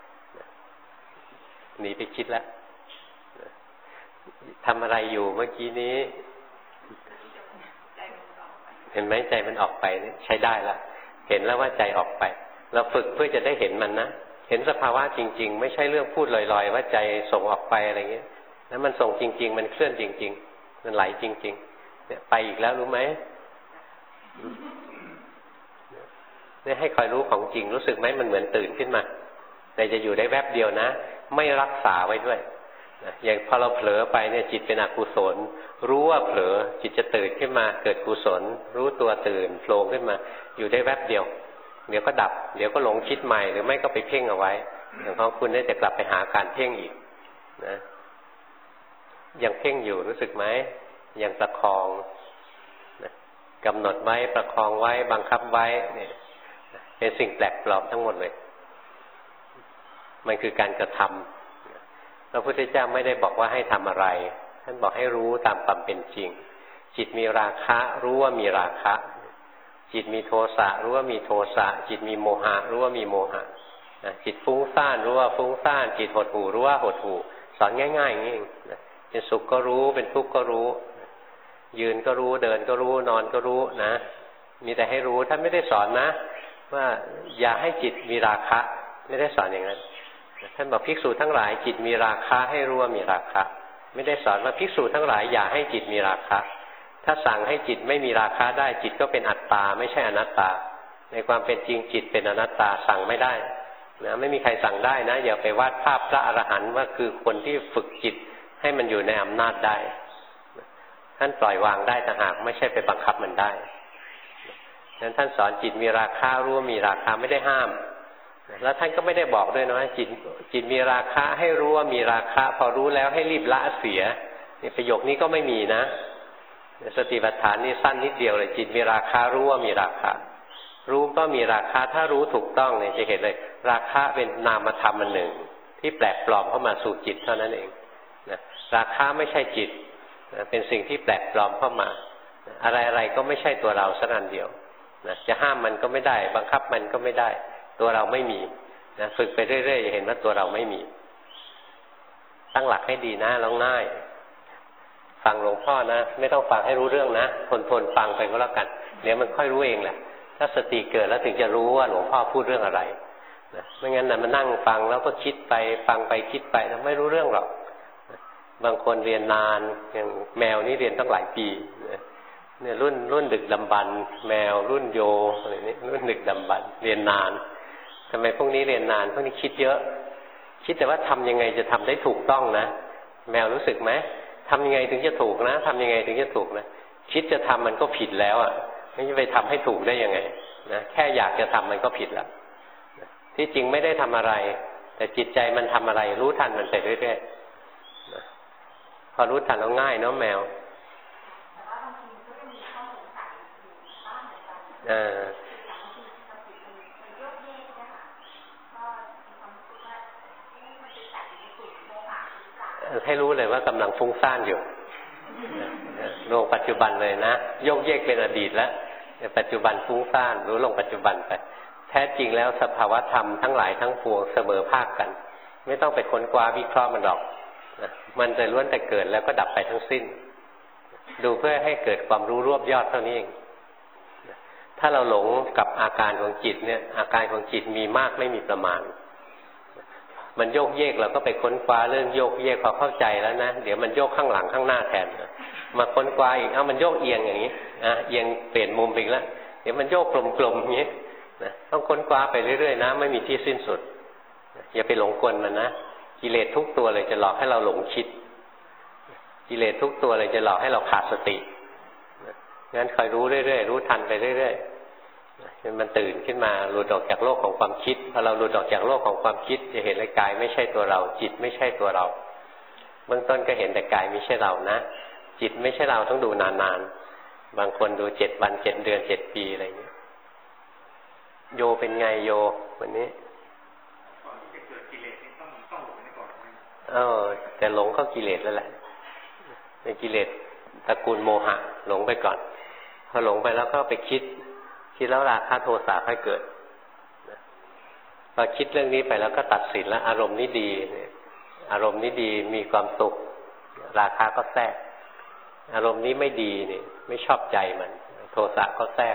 หนีไปคิดแล้วทำอะไรอยู่เมื่อกี้นี้เห็นไหมใจมันออกไปใช้ได้ละเห็นแล้วว่าใจออกไปเราฝึกเพื่อจะได้เห็นมันนะเห็นสภาวะจริงๆไม่ใช่เรื่องพูดลอยๆว่าใจส่งออกไปอะไรเงี้ยแล้วมันส่งจริงๆมันเคลื่อนจริงๆมันไหลจริงๆเนี่ยไปอีกแล้วรู้ไหมเนี่ยให้คอยรู้ของจริงรู้สึกไหมมันเหมือนตื่นขึ้นมาแต่จะอยู่ได้แวบเดียวนะไม่รักษาไว้ด้วยอย่างพอเราเผลอไปเนี่ยจิตเป็นอกุศลรู้ว่าเผลอจิตจะตื่นขึ้นมาเกิดกุศลรู้ตัวตื่นโผล่ขึ้นมาอยู่ได้แวบเดียวเดี๋ยวก็ดับเดี๋ยวก็หลงคิดใหม่หรือไม่ก็ไปเพ่งเอาไว้อย่างของคุณเนี่ยจะกลับไปหาการเพ่งอีกนะยังเพ่งอยู่รู้สึกไหมยังประคองนะกำหนดไว้ประคองไว้บังคับไว้เนี่ยเป็นสิ่งแปลกปลอมทั้งหมดเลยมันคือการกระทำพระพุทธเจ้าไม่ได้บอกว่าให้ทำอะไรท่านบอกให้รู้ตามความเป็นจริงจิตมีราคะรู้ว่ามีราคะจิตมีโทสะรู้ว่ามีโทสะจิตมีโมหะรู้ว่ามีโมหะจิตฟุ้งซ่านรู้ว่าฟุ้งซ่านจิตหดหู่รู้ว่าหดหู่สอนง่ายๆอย่างนี้เองเป็นสุขก็รู้เป็นทุกข์ก็รู้ยืนก็รู้เดินก็รู้นอนก็รู้นะมีแต่ให้รู้ท่านไม่ได้สอนนะว่าอย่าให้จิตมีราคะไม่ได้สอนอย่างนั้นท่านบอกภิกษุทั้งหลายจิตมีราคะให้รู้ว่ามีราคะไม่ได้สอนว่าภิกษุทั้งหลายอย่าให้จิตมีราคะถ้าสั่งให้จิตไม่มีราคะได้จิตก็เป็นอัตตาไม่ใช่อนัตตาในความเป็นจริงจิตเป็นอนัตตาสั่งไม่ได้นะไม่มีใครสั่งได้นะอย่าไปวาดภาพพระอรหันต์ว่าคือคนที่ฝึกจิตให้มันอยู่ในอำนาจได้ท่านปล่อยวางได้ต่างหากไม่ใช่ไปบังคับมันได้นั้นท่านสอนจิตมีราคะรู้ว่ามีราคะไม่ได้ห้ามแล้วท่านก็ไม่ได้บอกด้วยนะว่าจิตมีราคะให้รู้ว่ามีราคะพอรู้แล้วให้รีบละเสียนี่ประโยคนี้ก็ไม่มีนะสติปัฏฐานนี่สั้นนิดเดียวเลยจิตมีราคะรู้ว่ามีราคะรู้ก็มีราคะถ้ารู้ถูกต้องเนี่ยจะเห็นเลยราคะเป็นนามธรรมอันหนึ่งที่แปลกปลอมเข้ามาสู่จิตเท่านั้นเองนะราคะไม่ใช่จิตนะเป็นสิ่งที่แปลกปลอมเข้ามาอะไรๆก็ไม่ใช่ตัวเราสักอันเดียวนะจะห้ามมันก็ไม่ได้บังคับมันก็ไม่ได้ตัวเราไม่มีนะฝึกไปเรื่อยๆจะเห็นว่าตัวเราไม่มีตั้งหลักให้ดีนะแล้วง่ายฟังหลวงพ่อนะไม่ต้องฟังให้รู้เรื่องนะทนฟังไปก็แล้วกันเดี๋ยวมันค่อยรู้เองแหละถ้าสติเกิดแล้วถึงจะรู้ว่าหลวงพ่อพูดเรื่องอะไรนะไม่งั้นนะมันนั่งฟังแล้วก็คิดไปฟังไปคิดไปแล้วไม่รู้เรื่องหรอกบางคนเรียนนานอย่างแมวนี่เรียนตั้งหลายปีเนี่ยรุ่นดึกดำบรรพ์แมวรุ่นโยอะไรนี้รุ่นดึกดำบรรพ์เรียนนานทำไมพวกนี้เรียนนานพวกนี้คิดเยอะคิดแต่ว่าทำยังไงจะทำได้ถูกต้องนะแมวรู้สึกไหมทำยังไงถึงจะถูกนะทำยังไงถึงจะถูกนะคิดจะทำมันก็ผิดแล้วอ่ะไม่จะไปทำให้ถูกได้ยังไงนะแค่อยากจะทำมันก็ผิดแล้วที่จริงไม่ได้ทำอะไรแต่จิตใจมันทำอะไรรู้ทันมันไปเรื่อยๆพอรู้ทันแล้วง่ายเนาะแมวให้รู้เลยว่ากำลังฟุ้งซ่านอยู่ลงปัจจุบันเลยนะโยกเยกเป็นอดีตแล้วปัจจุบันฟุ้งซ่านรู้ลงปัจจุบันไปแท้จริงแล้วสภาวธรรมทั้งหลายทั้งปวงเสมอภาคกันไม่ต้องไปค้นคว้าวิเคราะห์มันหรอกมันจะล้วนแต่เกิดแล้วก็ดับไปทั้งสิ้นดูเพื่อให้เกิดความรู้รวบยอดเท่านี้เองถ้าเราหลงกับอาการของจิตเนี่ยอาการของจิตมีมากไม่มีประมาณมันโยกเยกเราก็ไปค้นคว้าเรื่องโยกเยกพอเข้าใจแล้วนะเดี๋ยวมันโยกข้างหลังข้างหน้าแทนมาค้นคว้าอีกมันโยกเอียงอย่างนี้เอียงเปลี่ยนมุมไปแล้วเดี๋ยวมันโยกกลมๆอย่างนี้นะต้องค้นคว้าไปเรื่อยๆนะไม่มีที่สิ้นสุดอย่าไปหลงกลมันนะกิเลสทุกตัวเลยจะหลอกให้เราหลงคิดกิเลสทุกตัวเลยจะหลอกให้เราขาดสติงั้นคอยรู้เรื่อยๆรู้ทันไปเรื่อยๆจนมันตื่นขึ้นมาหลุดออกจากโลกของความคิดพอเราหลุดออกจากโลกของความคิดจะเห็นเลยกายไม่ใช่ตัวเราจิตไม่ใช่ตัวเราเบื้องต้นก็เห็นแต่กายไม่ใช่เรานะจิตไม่ใช่เราต้องดูนานๆบางคนดู7 วัน7 เดือน7 ปีอะไรอย่างเงี้ยโยเป็นไงโยวันนี้ก่อนที่จะเกิดกิเลสนี่ต้องหลงไปก่อนแต่หลงเข้ากิเลสแล้วแหละในกิเลสตระกูลโมหะหลงไปก่อนพอหลงไปแล้วก็ไปคิดแล้วราคะโทสะค่อยเกิดพอคิดเรื่องนี้ไปแล้วก็ตัดสินแล้วอารมณ์นี้ดีอารมณ์นี้ดีมีความสุขราคะก็แทรกอารมณ์นี้ไม่ดีนี่ไม่ชอบใจมันโทสะก็แทรก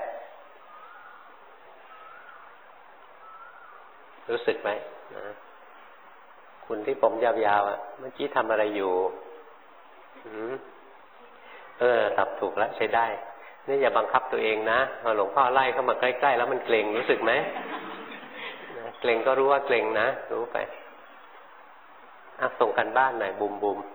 รู้สึกไหมคุณที่ผมยาวๆเมื่อกี้ทำอะไรอยู่ทำถูกแล้วใช้ได้นี่อย่าบังคับตัวเองนะพอหลวงพ่อไล่เข้ามาใกล้ๆแล้วมันเกร็งรู้สึกไหมเกร็งก็รู้ว่าเกร็งนะรู้ไปส่งกันบ้านหน่อยบุม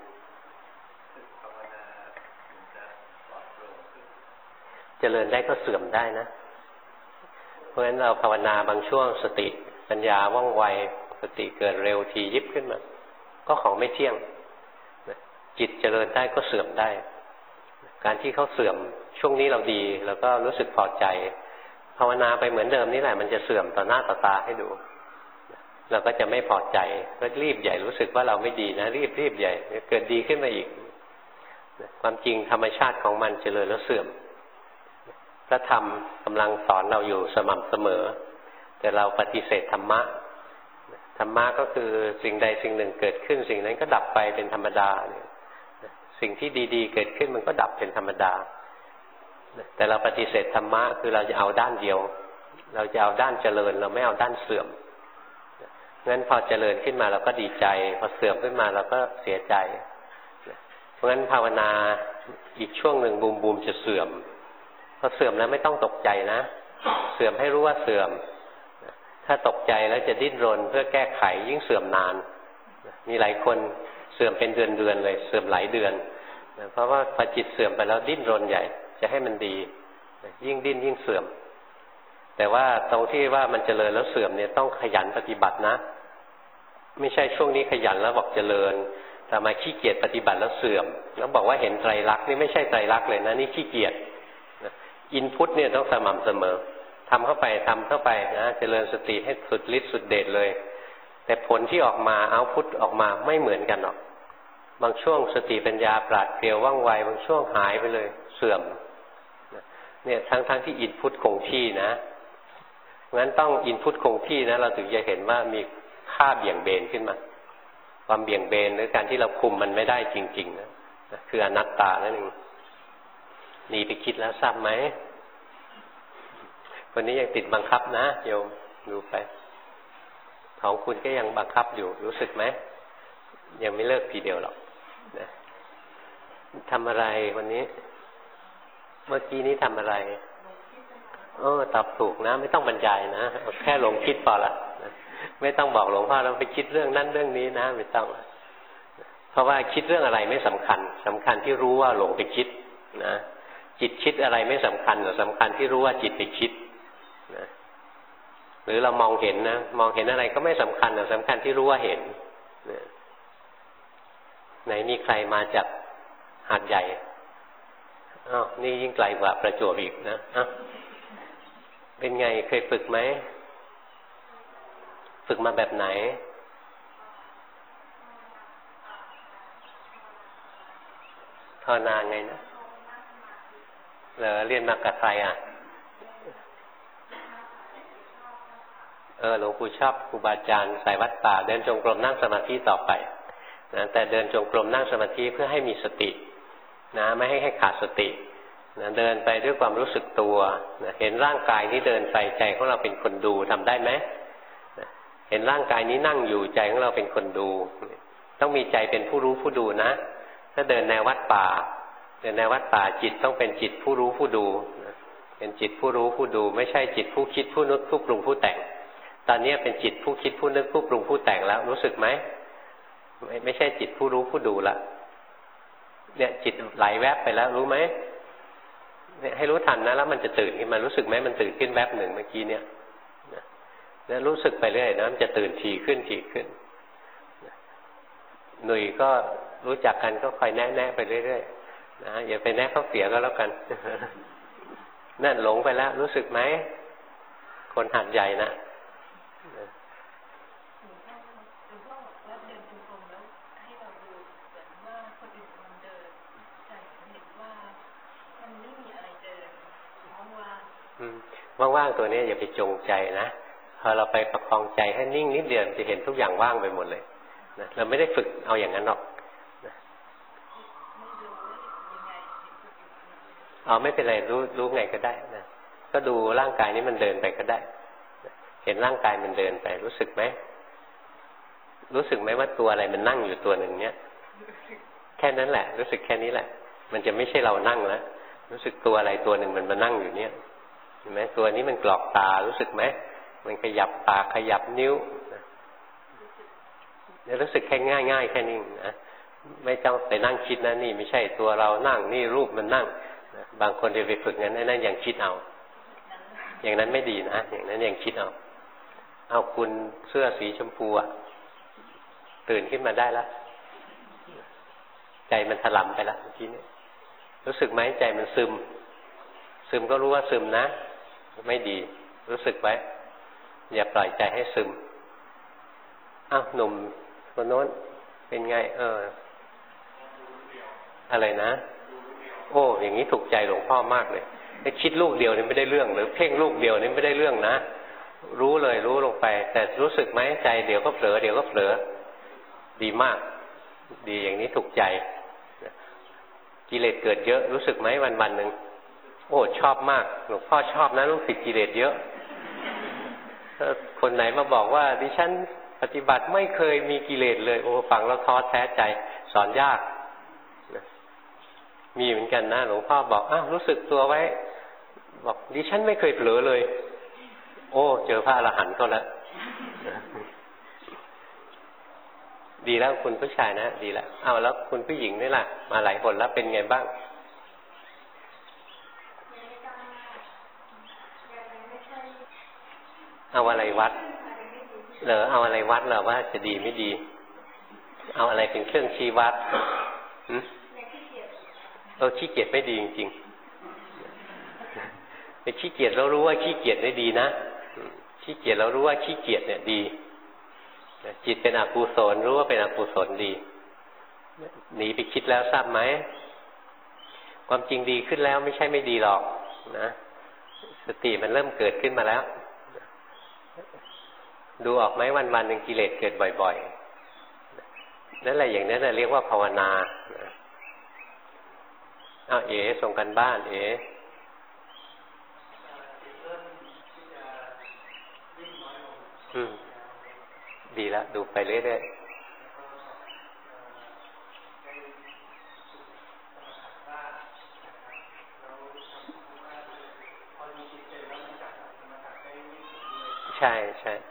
เจริญได้ก็เสื่อมได้นะเพราะฉะนั้นเราภาวนาบางช่วงสติปัญญาว่องไวสติเกิดเร็วทียิบขึ้นมาก็ของไม่เที่ยงจิตเจริญได้ก็เสื่อมได้การที่เขาเสื่อมช่วงนี้เราดีแล้วก็รู้สึกพอใจภาวนาไปเหมือนเดิมนี่แหละมันจะเสื่อมต่อหน้าต่อตาให้ดูเราก็จะไม่พอใจก็รีบใหญ่รู้สึกว่าเราไม่ดีนะรีบใหญ่เกิดดีขึ้นมาอีกความจริงธรรมชาติของมันเจริญแล้วเสื่อมพระธรรมกำลังสอนเราอยู่สม่ำเสมอแต่เราปฏิเสธธรรมะธรรมะก็คือสิ่งใดสิ่งหนึ่งเกิดขึ้นสิ่งนั้นก็ดับไปเป็นธรรมดาสิ่งที่ดีๆเกิดขึ้นมันก็ดับเป็นธรรมดาแต่เราปฏิเสธธรรมะคือเราจะเอาด้านเดียวเราจะเอาด้านเจริญเราไม่เอาด้านเสื่อมงั้นพอเจริญขึ้นมาเราก็ดีใจพอเสื่อมขึ้นมาเราก็เสียใจเพราะงั้นภาวนาอีกช่วงหนึ่งบูมจะเสื่อมพอเสื่อมแล้วไม่ต้องตกใจนะเสื่อมให้รู้ว่าเสื่อมถ้าตกใจแล้วจะดิ้นรนเพื่อแก้ไขยิ่งเสื่อมนานมีหลายคนเสื่อมเป็นเดือนเลยเสื่อมหลายเดือนเพราะว่าพอจิตเสื่อมไปแล้วดิ้นรนใหญ่จะให้มันดียิ่งดิ้นยิ่งเสื่อมแต่ว่าตรงที่ว่ามันเจริญแล้วเสื่อมเนี่ยต้องขยันปฏิบัตินะไม่ใช่ช่วงนี้ขยันแล้วบอกเจริญแต่มาขี้เกียจปฏิบัติแล้วเสื่อมแล้วบอกว่าเห็นไตรลักษณ์นี่ไม่ใช่ไตรลักษณ์เลยนะนี่ขี้เกียจอินพุตเนี่ยต้องสม่ำเสมอทำเข้าไปนะเจริญสติให้สุดฤทธิ์สุดเดชเลยแต่ผลที่ออกมาเอาพุตออกมาไม่เหมือนกันหรอกบางช่วงสติปัญญาปราดเปรียวว่องไวบางช่วงหายไปเลยเสื่อมเนี่ยทั้งที่อินพุตคงที่นะงั้นต้องอินพุตคงที่นะเราถึงจะเห็นว่ามีค่าเบี่ยงเบนขึ้นมาความเบี่ยงเบนหรือการที่เราคุมมันไม่ได้จริงๆนะคืออนัตตานั่นเองหนีไปคิดแล้วทราบไหมคนนี้ยังติดบังคับนะโยมดูไปของคุณก็ยังบังคับอยู่รู้สึกไหมยังไม่เลิกทีเดียวหรอกนะทำอะไรวันนี้เมื่อกี้นี้ทำอะไรตอบถูกนะไม่ต้องบรรยายนะแค่หลงคิดพอละไม่ต้องบอกหลวงพ่อเราไปคิดเรื่องนั้นเรื่องนี้นะไม่ต้องเพราะว่าคิดเรื่องอะไรไม่สำคัญสำคัญที่รู้ว่าหลงไปคิดนะจิตคิดอะไรไม่สำคัญแต่สำคัญที่รู้ว่าจิตไปคิดนะหรือเรามองเห็นนะมองเห็นอะไรก็ไม่สำคัญแต่สำคัญที่รู้ว่าเห็นนะไหนมีใครมาจากหาดใหญ่อ้าวนี่ยิ่งไกลกว่าประจวบอีกนะเป็นไงเคยฝึกไหมฝึกมาแบบไหนภาวนาไงนะเรียนมากับใครหลวงปู่ชอบครูบาอาจารย์สายวัดป่าเดินจงกรมนั่งสมาธิต่อไปนะแต่เดินจงกรมนั่งสมาธิเพื่อให้มีสตินะไม่ให้ขาดสตินะเดินไปด้วยความรู้สึกตัวนะเห็นร่างกายนี้เดินไปใจของเราเป็นคนดูทำได้ไหมนะเห็นร่างกายนี้นั่งอยู่ใจของเราเป็นคนดูต้องมีใจเป็นผู้รู้ผู้ดูนะถ้าเดินแนววัดป่าเดินแนววัดป่าจิตต้องเป็นจิตผู้รู้ผู้ดูนะเป็นจิตผู้รู้ผู้ดูไม่ใช่จิตผู้คิดผู้นึกผู้ปรุงผู้แต่งตอนนี้เป็นจิตผู้คิดผู้นึกผู้ปรุงผู้แต่งแล้วรู้สึกไหมไม่ใช่จิตผู้รู้ผู้ดูละเนี่ยจิตไหลแวบไปแล้วรู้ไหมเนี่ยให้รู้ทันนะแล้วมันจะตื่นขึ้นมารู้สึกไหมมันตื่นขึ้นแวบหนึ่งเมื่อกี้เนี่ยแล้วรู้สึกไปเรื่อยนะมันจะตื่นถี่ขึ้นหนุ่ยก็รู้จักกันก็คอยแนะไปเรื่อยๆนะอย่าไปแนะเขาเสียก็แล้วกันนั่นหลงไปแล้วรู้สึกไหมคนหัดใหญ่นะว่างๆตัวนี้อย่าไปจงใจนะพอเราไปประคองใจให้นิ่งนิดเดียวจะเห็นทุกอย่างว่างไปหมดเลยนะเราไม่ได้ฝึกเอาอย่างนั้นหรอกนะไม่เป็นไรรู้ไงก็ได้นะก็ดูร่างกายนี้มันเดินไปก็ได้เห็นร่างกายมันเดินไปรู้สึกไหมว่าตัวอะไรมันนั่งอยู่ตัวหนึ่งเนี้ยแค่นั้นแหละรู้สึกแค่นี้แหละมันจะไม่ใช่เรานั่งแล้วรู้สึกตัวอะไรตัวหนึ่งมันมานั่งอยู่เนี้ยเห็นไหมตัวนี้มันกรอกตารู้สึกไหมมันขยับปากขยับนิ้วเนี่ยรู้สึกแค่ง่ายแค่นี้นะไม่ต้องไปนั่งคิดนะนี่ไม่ใช่ตัวเรานั่งนี่รูปมันนั่งนะบางคนจะไปฝึกงั้นนั่นยังคิดเอาอย่างนั้นไม่ดีนะอย่างนั้นยังคิดเอาคุณเสื้อสีชมพูตื่นขึ้นมาได้แล้วใจมันถลำไปแล้วเมื่อกี้นี้รู้สึกไหมใจมันซึมก็รู้ว่าซึมนะไม่ดีรู้สึกไว้อย่าปล่อยใจให้ซึมหนุ่มคนโน้นเป็นไงอะไรนะโอ้อย่างนี้ถูกใจหลวงพ่อมากเลยคิดลูกเดียวนี่ไม่ได้เรื่องหรือเพ่งลูกเดียวนี่ไม่ได้เรื่องนะรู้เลยรู้ลงไปแต่รู้สึกไหมใจเดี๋ยวก็เผลอดีมากดีอย่างนี้ถูกใจกิเลสเกิดเยอะรู้สึกไหมวันหนึ่งโอ้ชอบมากหลวงพ่อชอบนะลูกศิษย์กิเลสเยอะถ้าคนไหนมาบอกว่าดิฉันปฏิบัติไม่เคยมีกิเลสเลยโอ้ฟังแล้วท้อแท้ใจสอนยากมีเหมือนกันนะหลวงพ่อบอกรู้สึกตัวไว้บอกดิฉันไม่เคยเผลอเลยโอ้เจอพระอรหันต์ก็แล้วดีแล้วคุณผู้ชายนะดีแล้วแล้วคุณผู้หญิงนี่ล่ะมาหลายคนแล้วเป็นไงบ้างเอาอะไรวัดเหรอเอาอะไรวัดเหรอว่าจะดีไม่ดีเอาอะไรเป็นเครื่องชี้วัดขี้เกียจไม่ดีจริงๆไปขี้เกียจเรารู้ว่าขี้เกียจไม่ดีนะขี้เกียจเรารู้ว่าขี้เกียจเนี่ยดีจิตเป็นอกุศลรู้ว่าเป็นอกุศลดีหนีไปคิดแล้วทราบไหมความจริงดีขึ้นแล้วไม่ใช่ไม่ดีหรอกนะสติมันเริ่มเกิดขึ้นมาแล้วดูออกไหมวันๆหนึ่งกิเลสเกิดบ่อยๆนั่นแหละอย่างนั้นเรียกว่าภาวนาอ้าวเอ๋ส่งกันบ้านเอ๋ดีแล้วดูไปเรื่อยๆใช่ใช่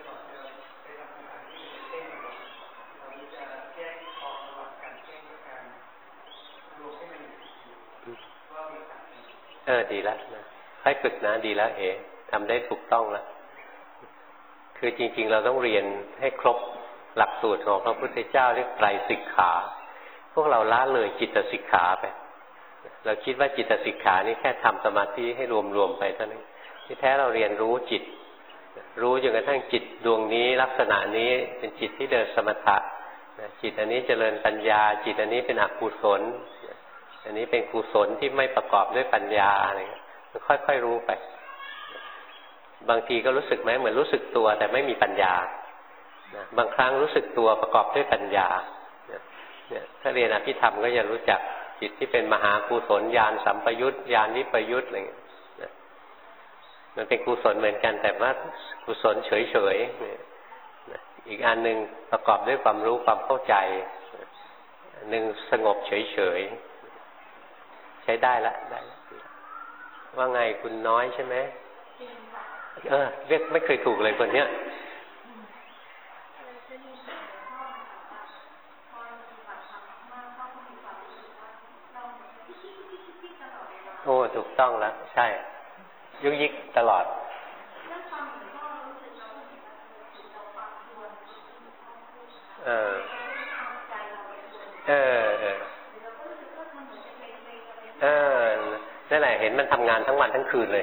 ดีแล้วนะให้ฝึกนะดีแล้วเอ๋ทำได้ถูกต้องแล้วคือจริงๆเราต้องเรียนให้ครบหลักสูตรของพระพุทธเจ้าเรียกไตรสิกขาพวกเราละเลยจิตสิกขาไปเราคิดว่าจิตสิกขานี่แค่ทำสมาธิให้รวมๆไปเท่านั้นที่แท้เราเรียนรู้จิตรู้จนกระทั่งจิตดวงนี้ลักษณะนี้เป็นจิตที่เดินสมถะจิตอันนี้เจริญปัญญาจิตอันนี้เป็นอกุศลอันนี้เป็นกุศลที่ไม่ประกอบด้วยปัญญาอะไรค่อยๆรู้ไปบางทีก็รู้สึกไหมเหมือนรู้สึกตัวแต่ไม่มีปัญญาบางครั้งรู้สึกตัวประกอบด้วยปัญญาเนี่ยถ้าเรียนอภิธรรมก็จะรู้จักจิตที่เป็นมหากุศลญาณสัมปยุตญาณวิปยุตอะไรเงี้ยมันเป็นกุศลเหมือนกันแต่ว่ากุศลเฉยๆอีกอันหนึ่งประกอบด้วยความรู้ความเข้าใจอันหนึ่งสงบเฉยๆใช้ได้ละได้ว่าไงคุณน้อยใช่ไหมเรียกไม่เคยถูกเลยคนเนี้ยโอ้ถูกต้องแล้วใช่ยุกยิกตลอดนั่นแหละเห็นมันทำงานทั้งวันทั้งคืนเลย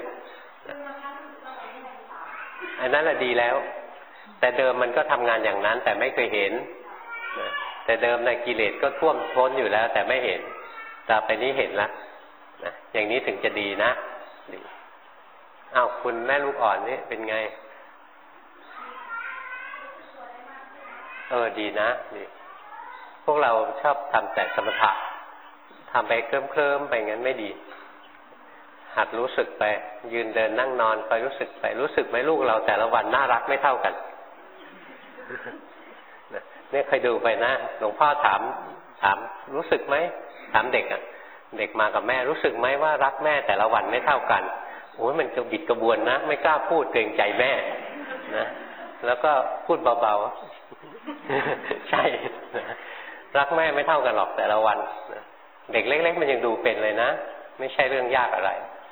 อันนั้นแหละดีแล้วแต่เดิมมันก็ทำงานอย่างนั้นแต่ไม่เคยเห็นแต่เดิมในกิเลสก็ท่วมท้นอยู่แล้วแต่ไม่เห็นต่อไปนี้เห็นแล้วนะอย่างนี้ถึงจะดีนะดีอ้าวคุณแม่ลูกอ่อนนี่เป็นไงดีนะดีพวกเราชอบทำแต่สมถะทำไปเคลิ้มๆไปงั้นไม่ดีหัดรู้สึกไปยืนเดินนั่งนอนคอยรู้สึกไปรู้สึกไหมลูกเราแต่ละวันน่ารักไม่เท่ากันเนี่ยเคยดูไปนะหลวงพ่อถามรู้สึกไหมถามเด็กอ่ะเด็กมากับแม่รู้สึกไหมว่ารักแม่แต่ละวันไม่เท่ากันโอ้ยมันจะบิดกระบวนนะไม่กล้าพูดเกรงใจแม่นะแล้วก็พูดเบาๆใช่รักแม่ไม่เท่ากันหรอกแต่ละวันเด็กเล็กๆมันยังดูเป็นเลยนะไม่ใช่เรื่องยากอะไร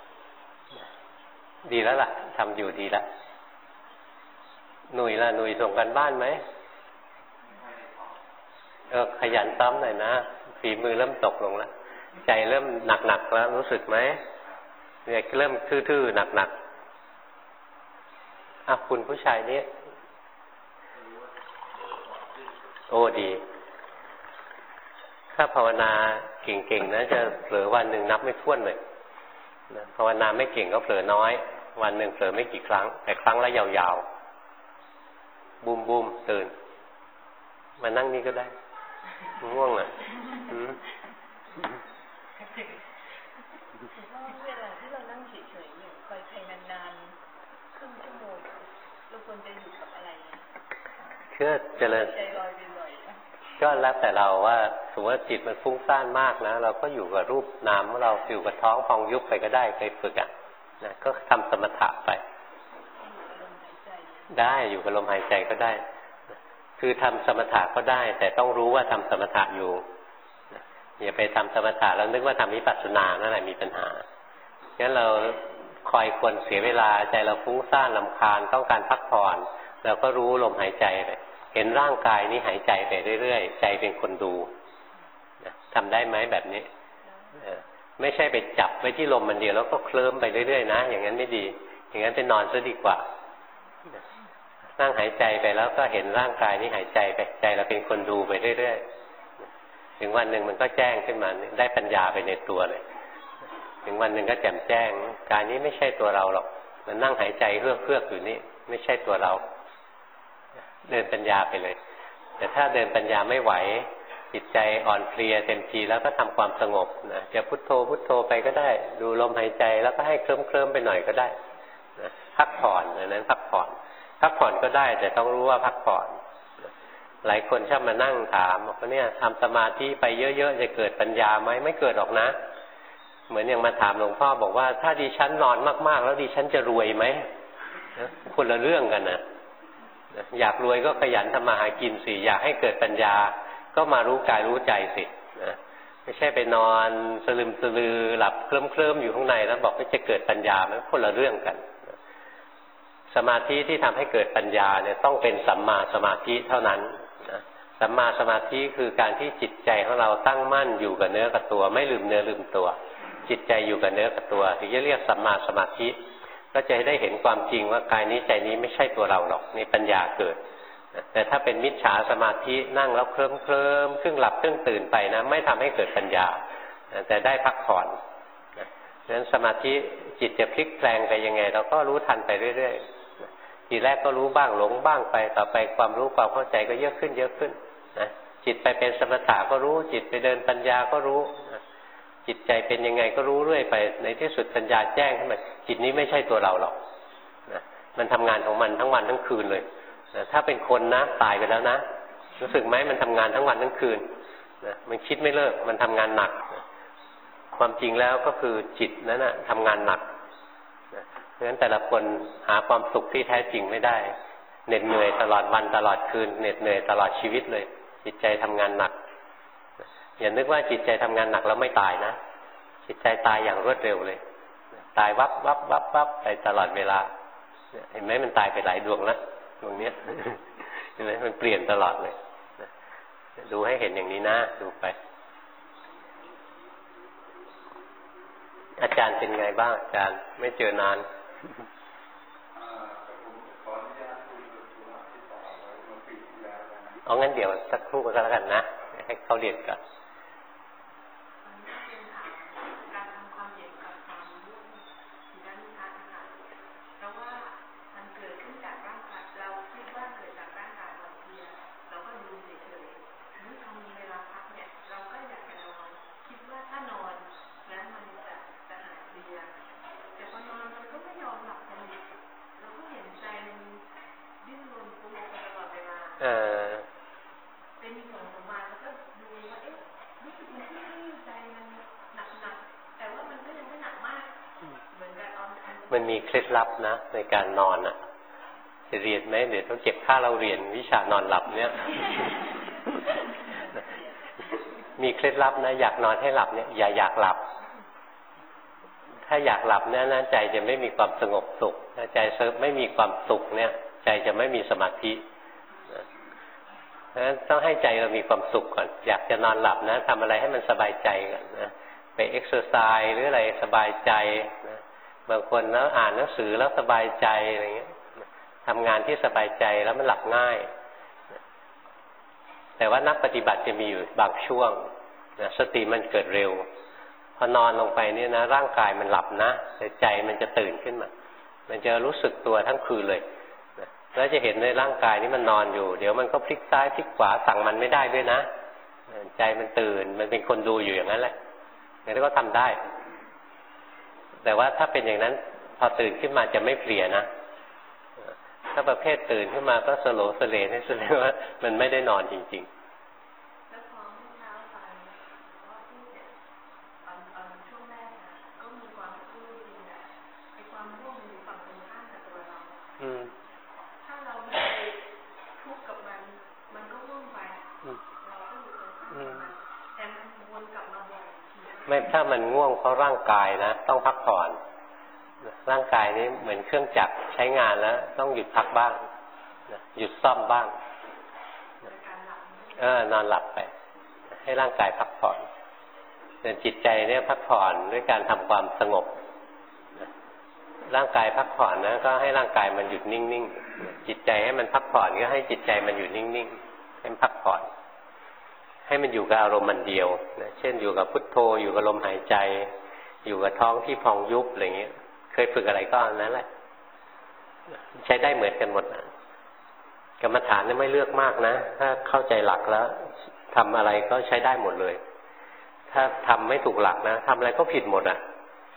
ดีแล้วล่ะทำอยู่ดีแล้วหนุ่ยล่ะหนุ่ยส่งกันบ้านไหมขยันซ้ำหน่อยนะฝีมือเริ่มตกลงแล้วใจเริ่มหนักๆแล้วรู้สึกไหมเนี่ยเริ่มทื่อๆหนักๆคุณผู้ชายนี้โอ้ดีถ้าภาวนาเก่งๆนะจะเผลอวันหนึ่งนับไม่ถ้วนเลยนะภาวนาไม่เก่งก็เผลอน้อยวันหนึ่งเผลอไม่กี่ครั้งแต่ครั้งละยาวๆบูมตื่นมานั่งนี่ก็ได้ง่วงอ่ะเวลาที่เรานั่งเฉยๆอยู่คอยใช้นานๆครึ่งชั่วโมงเราควรจะอยู่กับอะไรเชื่อเจริญใจลอยไปบ่อยก็แล้วแต่เราว่าสมมติว่าจิตมันฟุ้งซ่านมากนะเราก็อยู่กับรูปนามของเราอยู่กับท้องพองยุบไปก็ได้เคยฝึกนะก็ทำสมถะไปได้อยู่กับลมหายใจก็ได้คือทำสมถะก็ได้แต่ต้องรู้ว่าทำสมถะอยู่อย่าไปทำสมถะแล้วนึกว่าทำวิปัสสนานั่นแหละมีปัญหางั้นเราขอยคนเสียเวลาใจเราฟุ้งซ่านรำคาญต้องการพักผ่อนเราก็รู้ลมหายใจไปเห็นร่างกายนี้หายใจไปเรื่อยๆใจเป็นคนดูทำได้ไหมแบบนี้ไม่ใช่ไปจับไว้ที่ลมมันเดียวแล้วก็เคลิ้มไปเรื่อยๆนะอย่างนั้นไม่ดีอย่างนั้นไปนอนซะดีกว่านั่งหายใจไปแล้วก็เห็นร่างกายนี้หายใจไปใจเราเป็นคนดูไปเรื่อยๆถึงวันหนึ่งมันก็แจ้งขึ้นมาได้ปัญญาไปในตัวเลยถึงวันหนึ่งก็แจ่มแจ้งกายนี้ไม่ใช่ตัวเราหรอกมันนั่งหายใจเฮือกๆอยู่นี่ไม่ใช่ตัวเราเดินปัญญาไปเลยแต่ถ้าเดินปัญญาไม่ไหวจิตใจอ่อนเพลียเต็มทีแล้วก็ทำความสงบนะจะพุทโธพุทโธไปก็ได้ดูลมหายใจแล้วก็ให้เคลิ้มไปหน่อยก็ได้นะพักผ่อนนั้นพักผ่อนก็ได้แต่ต้องรู้ว่าพักผ่อนหลายคนชอบมานั่งถามว่าเนี่ยทำสมาธิไปเยอะๆจะเกิดปัญญาไหมไม่เกิดหรอกนะเหมือนอย่างมาถามหลวงพ่อบอกว่าถ้าดิฉันนอนมากๆแล้วดิฉันจะรวยไหมคนละเรื่องกันนะอยากรวยก็ขยันทำมาหากินสิอยากให้เกิดปัญญาก็มารู้กายรู้ใจสินะไม่ใช่ไปนอนสลึมสลือหลับเคลิ้มอยู่ข้างในแล้วบอกว่าจะเกิดปัญญามันคนละเรื่องกันสมาธิที่ทำให้เกิดปัญญาเนี่ยต้องเป็นสัมมาสมาธิเท่านั้นนะสัมมาสมาธิคือการที่จิตใจของเราตั้งมั่นอยู่กับเนื้อกับตัวไม่ลืมเนื้อลืมตัวจิตใจอยู่กับเนื้อกับตัวถึงจะเรียกสัมมาสมาธิก็จะได้เห็นความจริงว่ากายนี้ใจนี้ไม่ใช่ตัวเราหรอกนี่ปัญญาเกิดแต่ถ้าเป็นมิจฉาสมาธินั่งแล้วเคลิ้มครึ่งหลับครึ่งตื่นไปนะไม่ทำให้เกิดปัญญาแต่ได้พักผ่อนดังนั้นสมาธิจิตจะพลิกแปลงไปยังไงเราก็รู้ทันไปเรื่อยๆทีแรกก็รู้บ้างหลงบ้างไปต่อไปความรู้ความเข้าใจก็เยอะขึ้นนะจิตไปเป็นสมถะก็รู้จิตไปเดินปัญญาก็รู้จิตใจเป็นยังไงก็รู้เรื่อยไปในที่สุดปัญญาแจ้งขึ้นมาจิตนี้ไม่ใช่ตัวเราหรอกนะมันทำงานของมันทั้งวันทั้งคืนเลยนะถ้าเป็นคนนะตายไปแล้วนะรู้สึกไหมมันทำงานทั้งวันทั้งคืนนะมันคิดไม่เลิกมันทำงานหนักนะความจริงแล้วก็คือจิตนั้นนะทำงานหนักนะเพราะฉะนั้นแต่ละคนหาความสุขที่แท้จริงไม่ได้เหน็ดเหนื่อยตลอดวันตลอดคืนเหน็ดเหนื่อยตลอดชีวิตเลยจิตใจทำงานหนักอย่านึกว่าจิตใจทำงานหนักแล้วไม่ตายนะจิตใจตายอย่างรวดเร็วเลยตายวับไปตลอดเวลาเห็นไหมมันตายไปหลายดวงแล้วดวงนี้เห็นไหมมันเปลี่ยนตลอดเลยดูให้เห็นอย่างนี้นะดูไปอาจารย์เป็นไงบ้างอาจารย์ไม่เจอนานเอางั้นเดี๋ยวสักครู่ก็แล้วกันนะให้เขาเรียนกันมันมีเคล็ดลับนะในการนอนอ่ะจะเรียนไหมเดี๋ยวต้องเก็บค่าเราเรียนวิชานอนหลับเนี่ย มีเคล็ดลับนะอยากนอนให้หลับเนี่ยอย่าอยากหลับถ้าอยากหลับเนี่ยนะใจจะไม่มีความสงบสุขถ้าใจไม่มีความสุขเนี่ยใจจะไม่มีสมาธิเพราะฉะนั้นต้องให้ใจเรามีความสุขก่อนอยากจะนอนหลับนะทำอะไรให้มันสบายใจก่อนนะไปเอ็กซ์ไซส์หรืออะไรสบายใจนะบางคนแล้วอ่านหนังสือแล้วสบายใจอะไรเงี้ยทำงานที่สบายใจแล้วมันหลับง่ายแต่ว่านักปฏิบัติจะมีอยู่บางช่วงนะสติมันเกิดเร็วพอนอนลงไปเนี่ยนะร่างกายมันหลับนะแต่ใจมันจะตื่นขึ้นมามันจะรู้สึกตัวทั้งคืนเลยนะแล้วจะเห็นในร่างกายนี้มันนอนอยู่เดี๋ยวมันก็พลิกซ้ายพลิกขวาสั่งมันไม่ได้ด้วยนะใจมันตื่นมันเป็นคนดูอยู่อย่างนั้นแหละแล้วก็ทำได้แต่ว่าถ้าเป็นอย่างนั้นพอตื่นขึ้นมาจะไม่เพลียนะถ้าประเภทตื่นขึ้นมาก็สโลว์สเลนี่แสดงว่ามันไม่ได้นอนจริงๆแล้วพอเช้าไปก็พูดเนี่ยตอนช่วงแรกก็มีความรู้จริงอะไอ้ความง่วงมีความเป็นข้างกับตัวเราถ้าเราไม่ไปทุกข์กับมันมันก็ง่วงไปเราก็อยู่ตรงข้ามมันแต่มันวนกลับมาบ่อยไม่ถ้ามันง่วงเพราะร่างกายนะต้องพักผ่อนร่างกายนี้เหมือนเครื่องจักรใช้งานแล้วต้องหยุดพักบ้างหยุดซ่อมบ้างนอนหลับไปให้ร่างกายพักผ่อนแต่จิตใจเนี่ยพักผ่อนด้วยการทำความสงบร่างกายพักผ่อนนะก็ให้ร่างกายมันหยุดนิ่งๆจิตใจให้มันพักผ่อนก็ให้จิตใจมันอยู่นิ่งๆให้มันพักผ่อนให้มันอยู่กับอารมณ์มันเดียวนะเช่นอยู่กับพุทโธอยู่กับลมหายใจอยู่กับท้องที่พองยุบอะไรเงี้ยเคยฝึกอะไรก็อันนั้นแหละใช้ได้เหมือนกันหมดนะกรรมฐานนี่ไม่เลือกมากนะถ้าเข้าใจหลักแล้วทำอะไรก็ใช้ได้หมดเลยถ้าทำไม่ถูกหลักนะทำอะไรก็ผิดหมดอ่ะ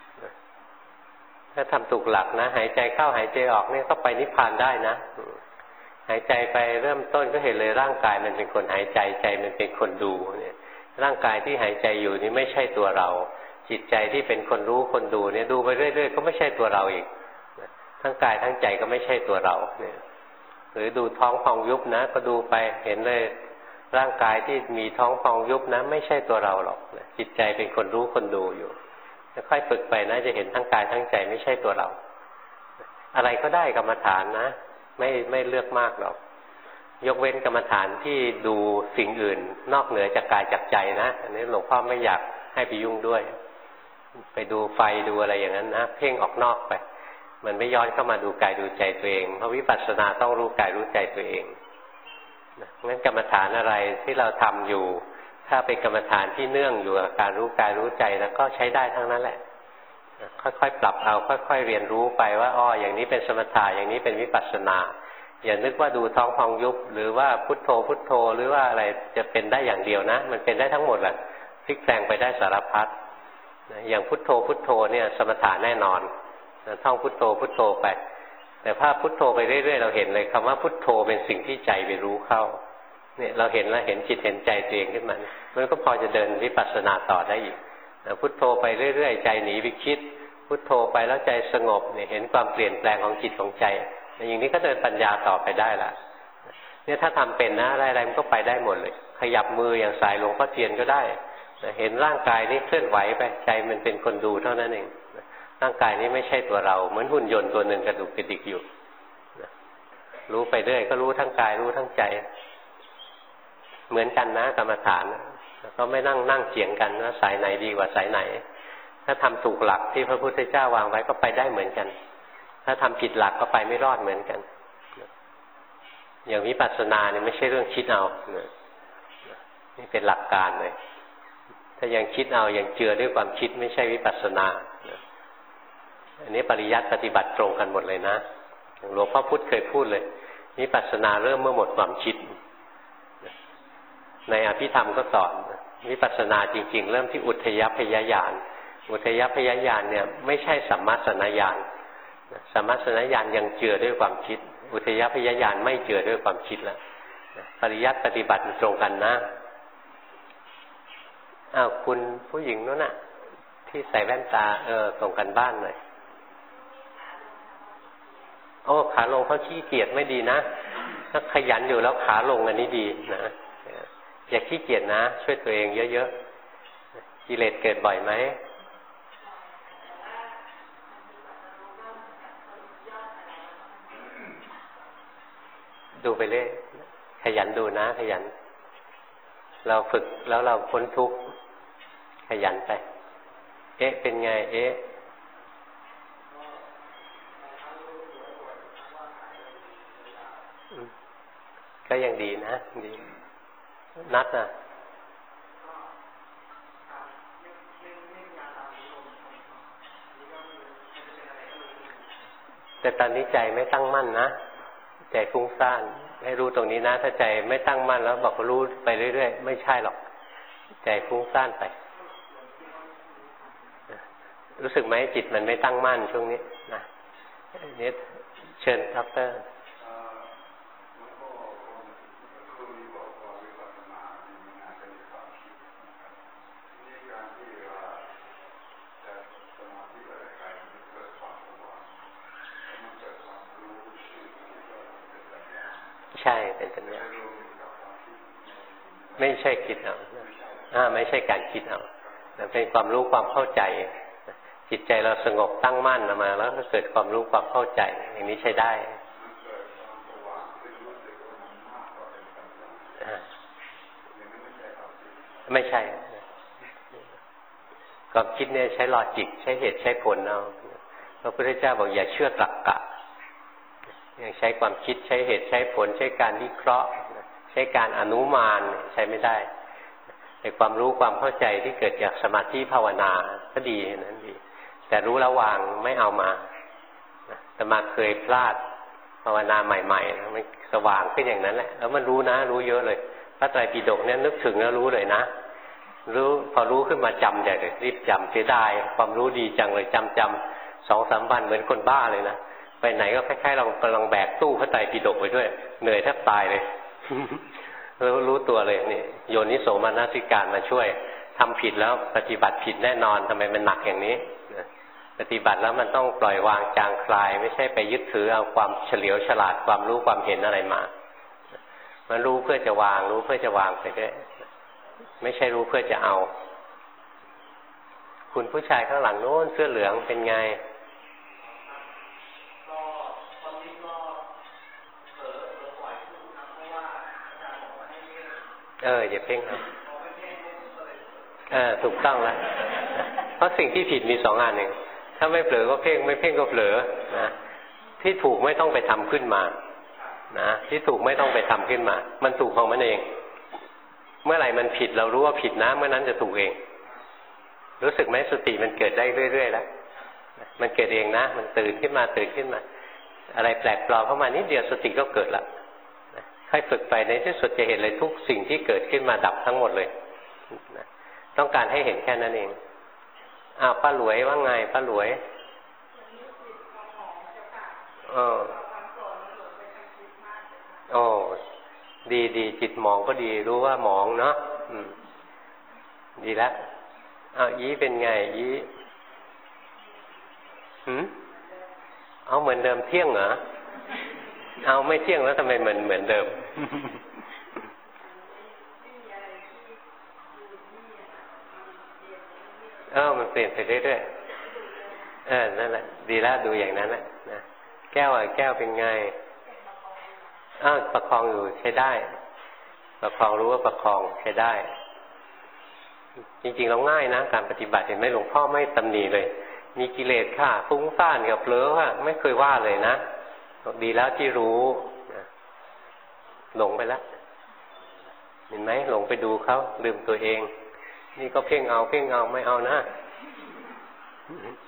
ถ้าทำถูกหลักนะหายใจเข้าหายใจออกเนี่ยก็ไปนิพพานได้นะหายใจไปเริ่มต้นก็เห็นเลยร่างกายมันเป็นคนหายใจใจมันเป็นคนดูเนี่ยร่างกายที่หายใจอยู่นี่ไม่ใช่ตัวเราจิตใจที่เป็นคนรู้คนดูเนี่ยดูไปเรื่อยๆก็ไม่ใช่ตัวเราอีกทั้งกายทั้งใจก็ไม่ใช่ตัวเราเนี่ยหรือดูท้องพองยุบนะก็ดูไปเห็นเลยร่างกายที่มีท้องพองยุบนะไม่ใช่ตัวเราหรอกจิตใจเป็นคนรู้คนดูอยู่ค่อยฝึกไปนะจะเห็นทั้งกายทั้งใจไม่ใช่ตัวเราอะไรก็ได้กรรมฐานนะไม่เลือกมากหรอกยกเว้นกรรมฐานที่ดูสิ่งอื่นนอกเหนือจากกายจากใจนะอันนี้หลวงพ่อไม่อยากให้ไปยุ่งด้วยไปดูไฟดูอะไรอย่างนั้นนะเพ่งออกนอกไปมันไม่ย้อนเข้ามาดูกายดูใจตัวเองเพราะวิปัสสนาต้องรู้กายรู้ใจตัวเองงั้นกรรมฐานอะไรที่เราทำอยู่ถ้าเป็นกรรมฐานที่เนื่องอยู่กับการรู้กายรู้ใจแล้วก็ใช้ได้ทั้งนั้นแหละค่อยๆปรับเอาค่อยๆเรียนรู้ไปว่าอ้ออย่างนี้เป็นสมถะอย่างนี้เป็นวิปัสสนาอย่านึกว่าดูท้องพองยุบหรือว่าพุทโธพุทโธหรือว่าอะไรจะเป็นได้อย่างเดียวนะมันเป็นได้ทั้งหมดแหละพลิกแปลงไปได้สารพัดอย่างพุทโธพุทโธเนี่ยสมถะแน่นอนท่องพุทโธพุทโธไปแต่ถ้าพุทโธไปเรื่อยๆเราเห็นเลยคำว่าพุทโธเป็นสิ่งที่ใจไปรู้เข้าเนี่ยเราเห็นแล้วเห็นจิตเห็นใจตัวเองขึ้นมามันก็พอจะเดินวิปัสสนาต่อได้อีกพุทโธไปเรื่อยๆใจหนีไปคิดพุทโธไปแล้วใจสงบเนี่ยเห็นความเปลี่ยนแปลงของจิตของใจอย่างนี้ก็เดินปัญญาต่อไปได้ละเนี่ยถ้าทำเป็นนะอะไรๆมันก็ไปได้หมดเลยขยับมืออย่างสายหลวงพ่อเทียนก็ได้เห็นร่างกายนี้เคลื่อนไหวไปใจมันเป็นคนดูเท่านั้นเองร่างกายนี้ไม่ใช่ตัวเราเหมือนหุ่นยนต์ตัวหนึ่งกระดุกกระดิกอยู่รู้ไปเรื่อยก็รู้ทั้งกายรู้ทั้งใจเหมือนกันนะกรรมฐานก็ไม่นั่งเถียงกันว่าสายไหนดีกว่าสายไหนถ้าทำถูกหลักที่พระพุทธเจ้าวางไว้ก็ไปได้เหมือนกันถ้าทำผิดหลักก็ไปไม่รอดเหมือนกันอย่างวิปัสสนาเนี่ยไม่ใช่เรื่องคิดเอานี่เป็นหลักการเลยถ้ายังคิดเอายังเจือด้วยความคิดไม่ใช่วิปัสสนาอันนี้ปริยัติปฏิบัติตรงกันหมดเลยนะหลวงพ่อพุธเคยพูดเลยวิปัสสนาเริ่มเมื่อหมดความคิดในอภิธรรมก็สอนวิปัสสนาจริงๆเริ่มที่อุทยพยญาณอุทยพยญาณเนี่ยไม่ใช่สัมมาสัญญาณสัมมาสัญญาณยังเจือด้วยความคิดอุทยพยญาณไม่เจือด้วยความคิดแล้วปริยัติปฏิบัติตรงกันนะคุณผู้หญิงนู้นน่ะที่ใส่แว่นตาส่งกันบ้านหน่อยโอ้ขาลงเพราะขี้เกียจไม่ดีนะถ้าขยันอยู่แล้วขาลงอันนี้ดีนะอย่าขี้เกียจนะช่วยตัวเองเยอะๆกิเลสเกิดบ่อยไหมดูไปเรื่อยขยันดูนะขยันเราฝึกแล้วเราพ้นทุกข์ขยันไปเป็นไงก็ยังดีนะดีนัดแต่ตอนนี้ใจไม่ตั้งมั่นนะใจฟุ้งซ่านให้รู้ตรงนี้นะถ้าใจไม่ตั้งมั่นแล้วบอกรู้ไปเรื่อยๆไม่ใช่หรอกใจฟุ้งซ่านไปรู้สึกไหมจิตมันไม่ตั้งมั่นช่วงนี้นะนี่เชิญดร.ใช่เป็นปัญญาไม่ใช่คิดเอาไม่ใช่การคิดเอาเป็นความรู้ความเข้าใจจิตใจเราสงบตั้งมั่นออกมาแล้วก็เกิดความรู้ความเข้าใจอย่างนี้ใช้ได้ไม่ใช่ความคิดเนี่ยใช้ลอจิกใช้เหตุใช้ผลเอาพระพุทธเจ้าบอกอย่าเชื่อตรรกะยังใช้ความคิดใช้เหตุใช้ผลใช้การวิเคราะห์ใช้การอนุมานใช้ไม่ได้แต่ความรู้ความเข้าใจที่เกิดจากสมาธิภาวนาก็ดีนั้นดีแต่รู้ระวางไม่เอามาแต่มาเคยพลาดภาวนาใหม่ๆมันสว่างขึ้นอย่างนั้นแหละแล้วมันรู้นะรู้เยอะเลยพระไตรปิฎกเนี่ยนึกถึงแล้วรู้เลยนะรู้พอรู้ขึ้นมาจำใหญ่เลยรีบจำเสียดายความรู้ดีจังเลยจำ2-3 วันเหมือนคนบ้าเลยนะไปไหนก็คล้ายๆเรากำลังแบกตู้พระไตรปิฎกไปด้วยเหนื่อยแทบตายเลย รู้ตัวเลยนี่โยนิโสมนสิการมาช่วยทำผิดแล้วปฏิบัติผิดแน่นอนทำไมมันหนักอย่างนี้ปฏิบัติแล้วมันต้องปล่อยวางจางคลายไม่ใช่ไปยึดถือเอาความเฉลียวฉลาดความรู้ความเห็นอะไรมามันรู้เพื่อจะวางรู้เพื่อจะวางไปด้วยไม่ใช่รู้เพื่อจะเอาคุณผู้ชายข้างหลังโน้นเสื้อเหลืองเป็นไงอย่าเพ่งครับถูกต้องแล้วเพราะสิ่งที่ผิดมี2 อันเองถ้าไม่เผลอก็เพ่งไม่เพ่งก็เผลอนะที่ถูกไม่ต้องไปทำขึ้นมานะที่ถูกไม่ต้องไปทำขึ้นมามันถูกของมันเองเมื่อไหร่มันผิดเรารู้ว่าผิดนะเมื่อนั้นจะถูกเองรู้สึกไหมสติมันเกิดได้เรื่อยๆแล้วมันเกิดเองนะมันตื่นขึ้นมาอะไรแปลกปลอมเข้ามานิดเดียวสติก็เกิดละค่อยฝึกไปในที่สุดจะเห็นเลยทุกสิ่งที่เกิดขึ้นมาดับทั้งหมดเลยต้องการให้เห็นแค่นั้นเองป้าหลวยว่าไงป้าหลวยดีจิตหมองก็ดีรู้ว่าหมองเนาะดีแล้วยี้เป็นไงยี้เหมือนเดิมเที่ยงเหรอไม่เที่ยงแล้วทำไมเหมือนเดิมมันเปลี่ยนไปเรื่อยๆนั่นแหละดีแล้วดูอย่างนั้นแหละนะแก้วเป็นไงประคองอยู่ใช้ได้ประคองรู้ว่าประคองใช้ได้จริงๆเราง่ายนะการปฏิบัติเห็นไหมหลวงพ่อไม่ตำหนิเลยมีกิเลสค่ะฟุ้งซ่านกับเผลอว่าไม่เคยว่าเลยนะดีแล้วที่รู้หลงไปแล้วเห็นไหมหลงไปดูเขาลืมตัวเองนี่ก็เพ่งเอาไม่เอานะ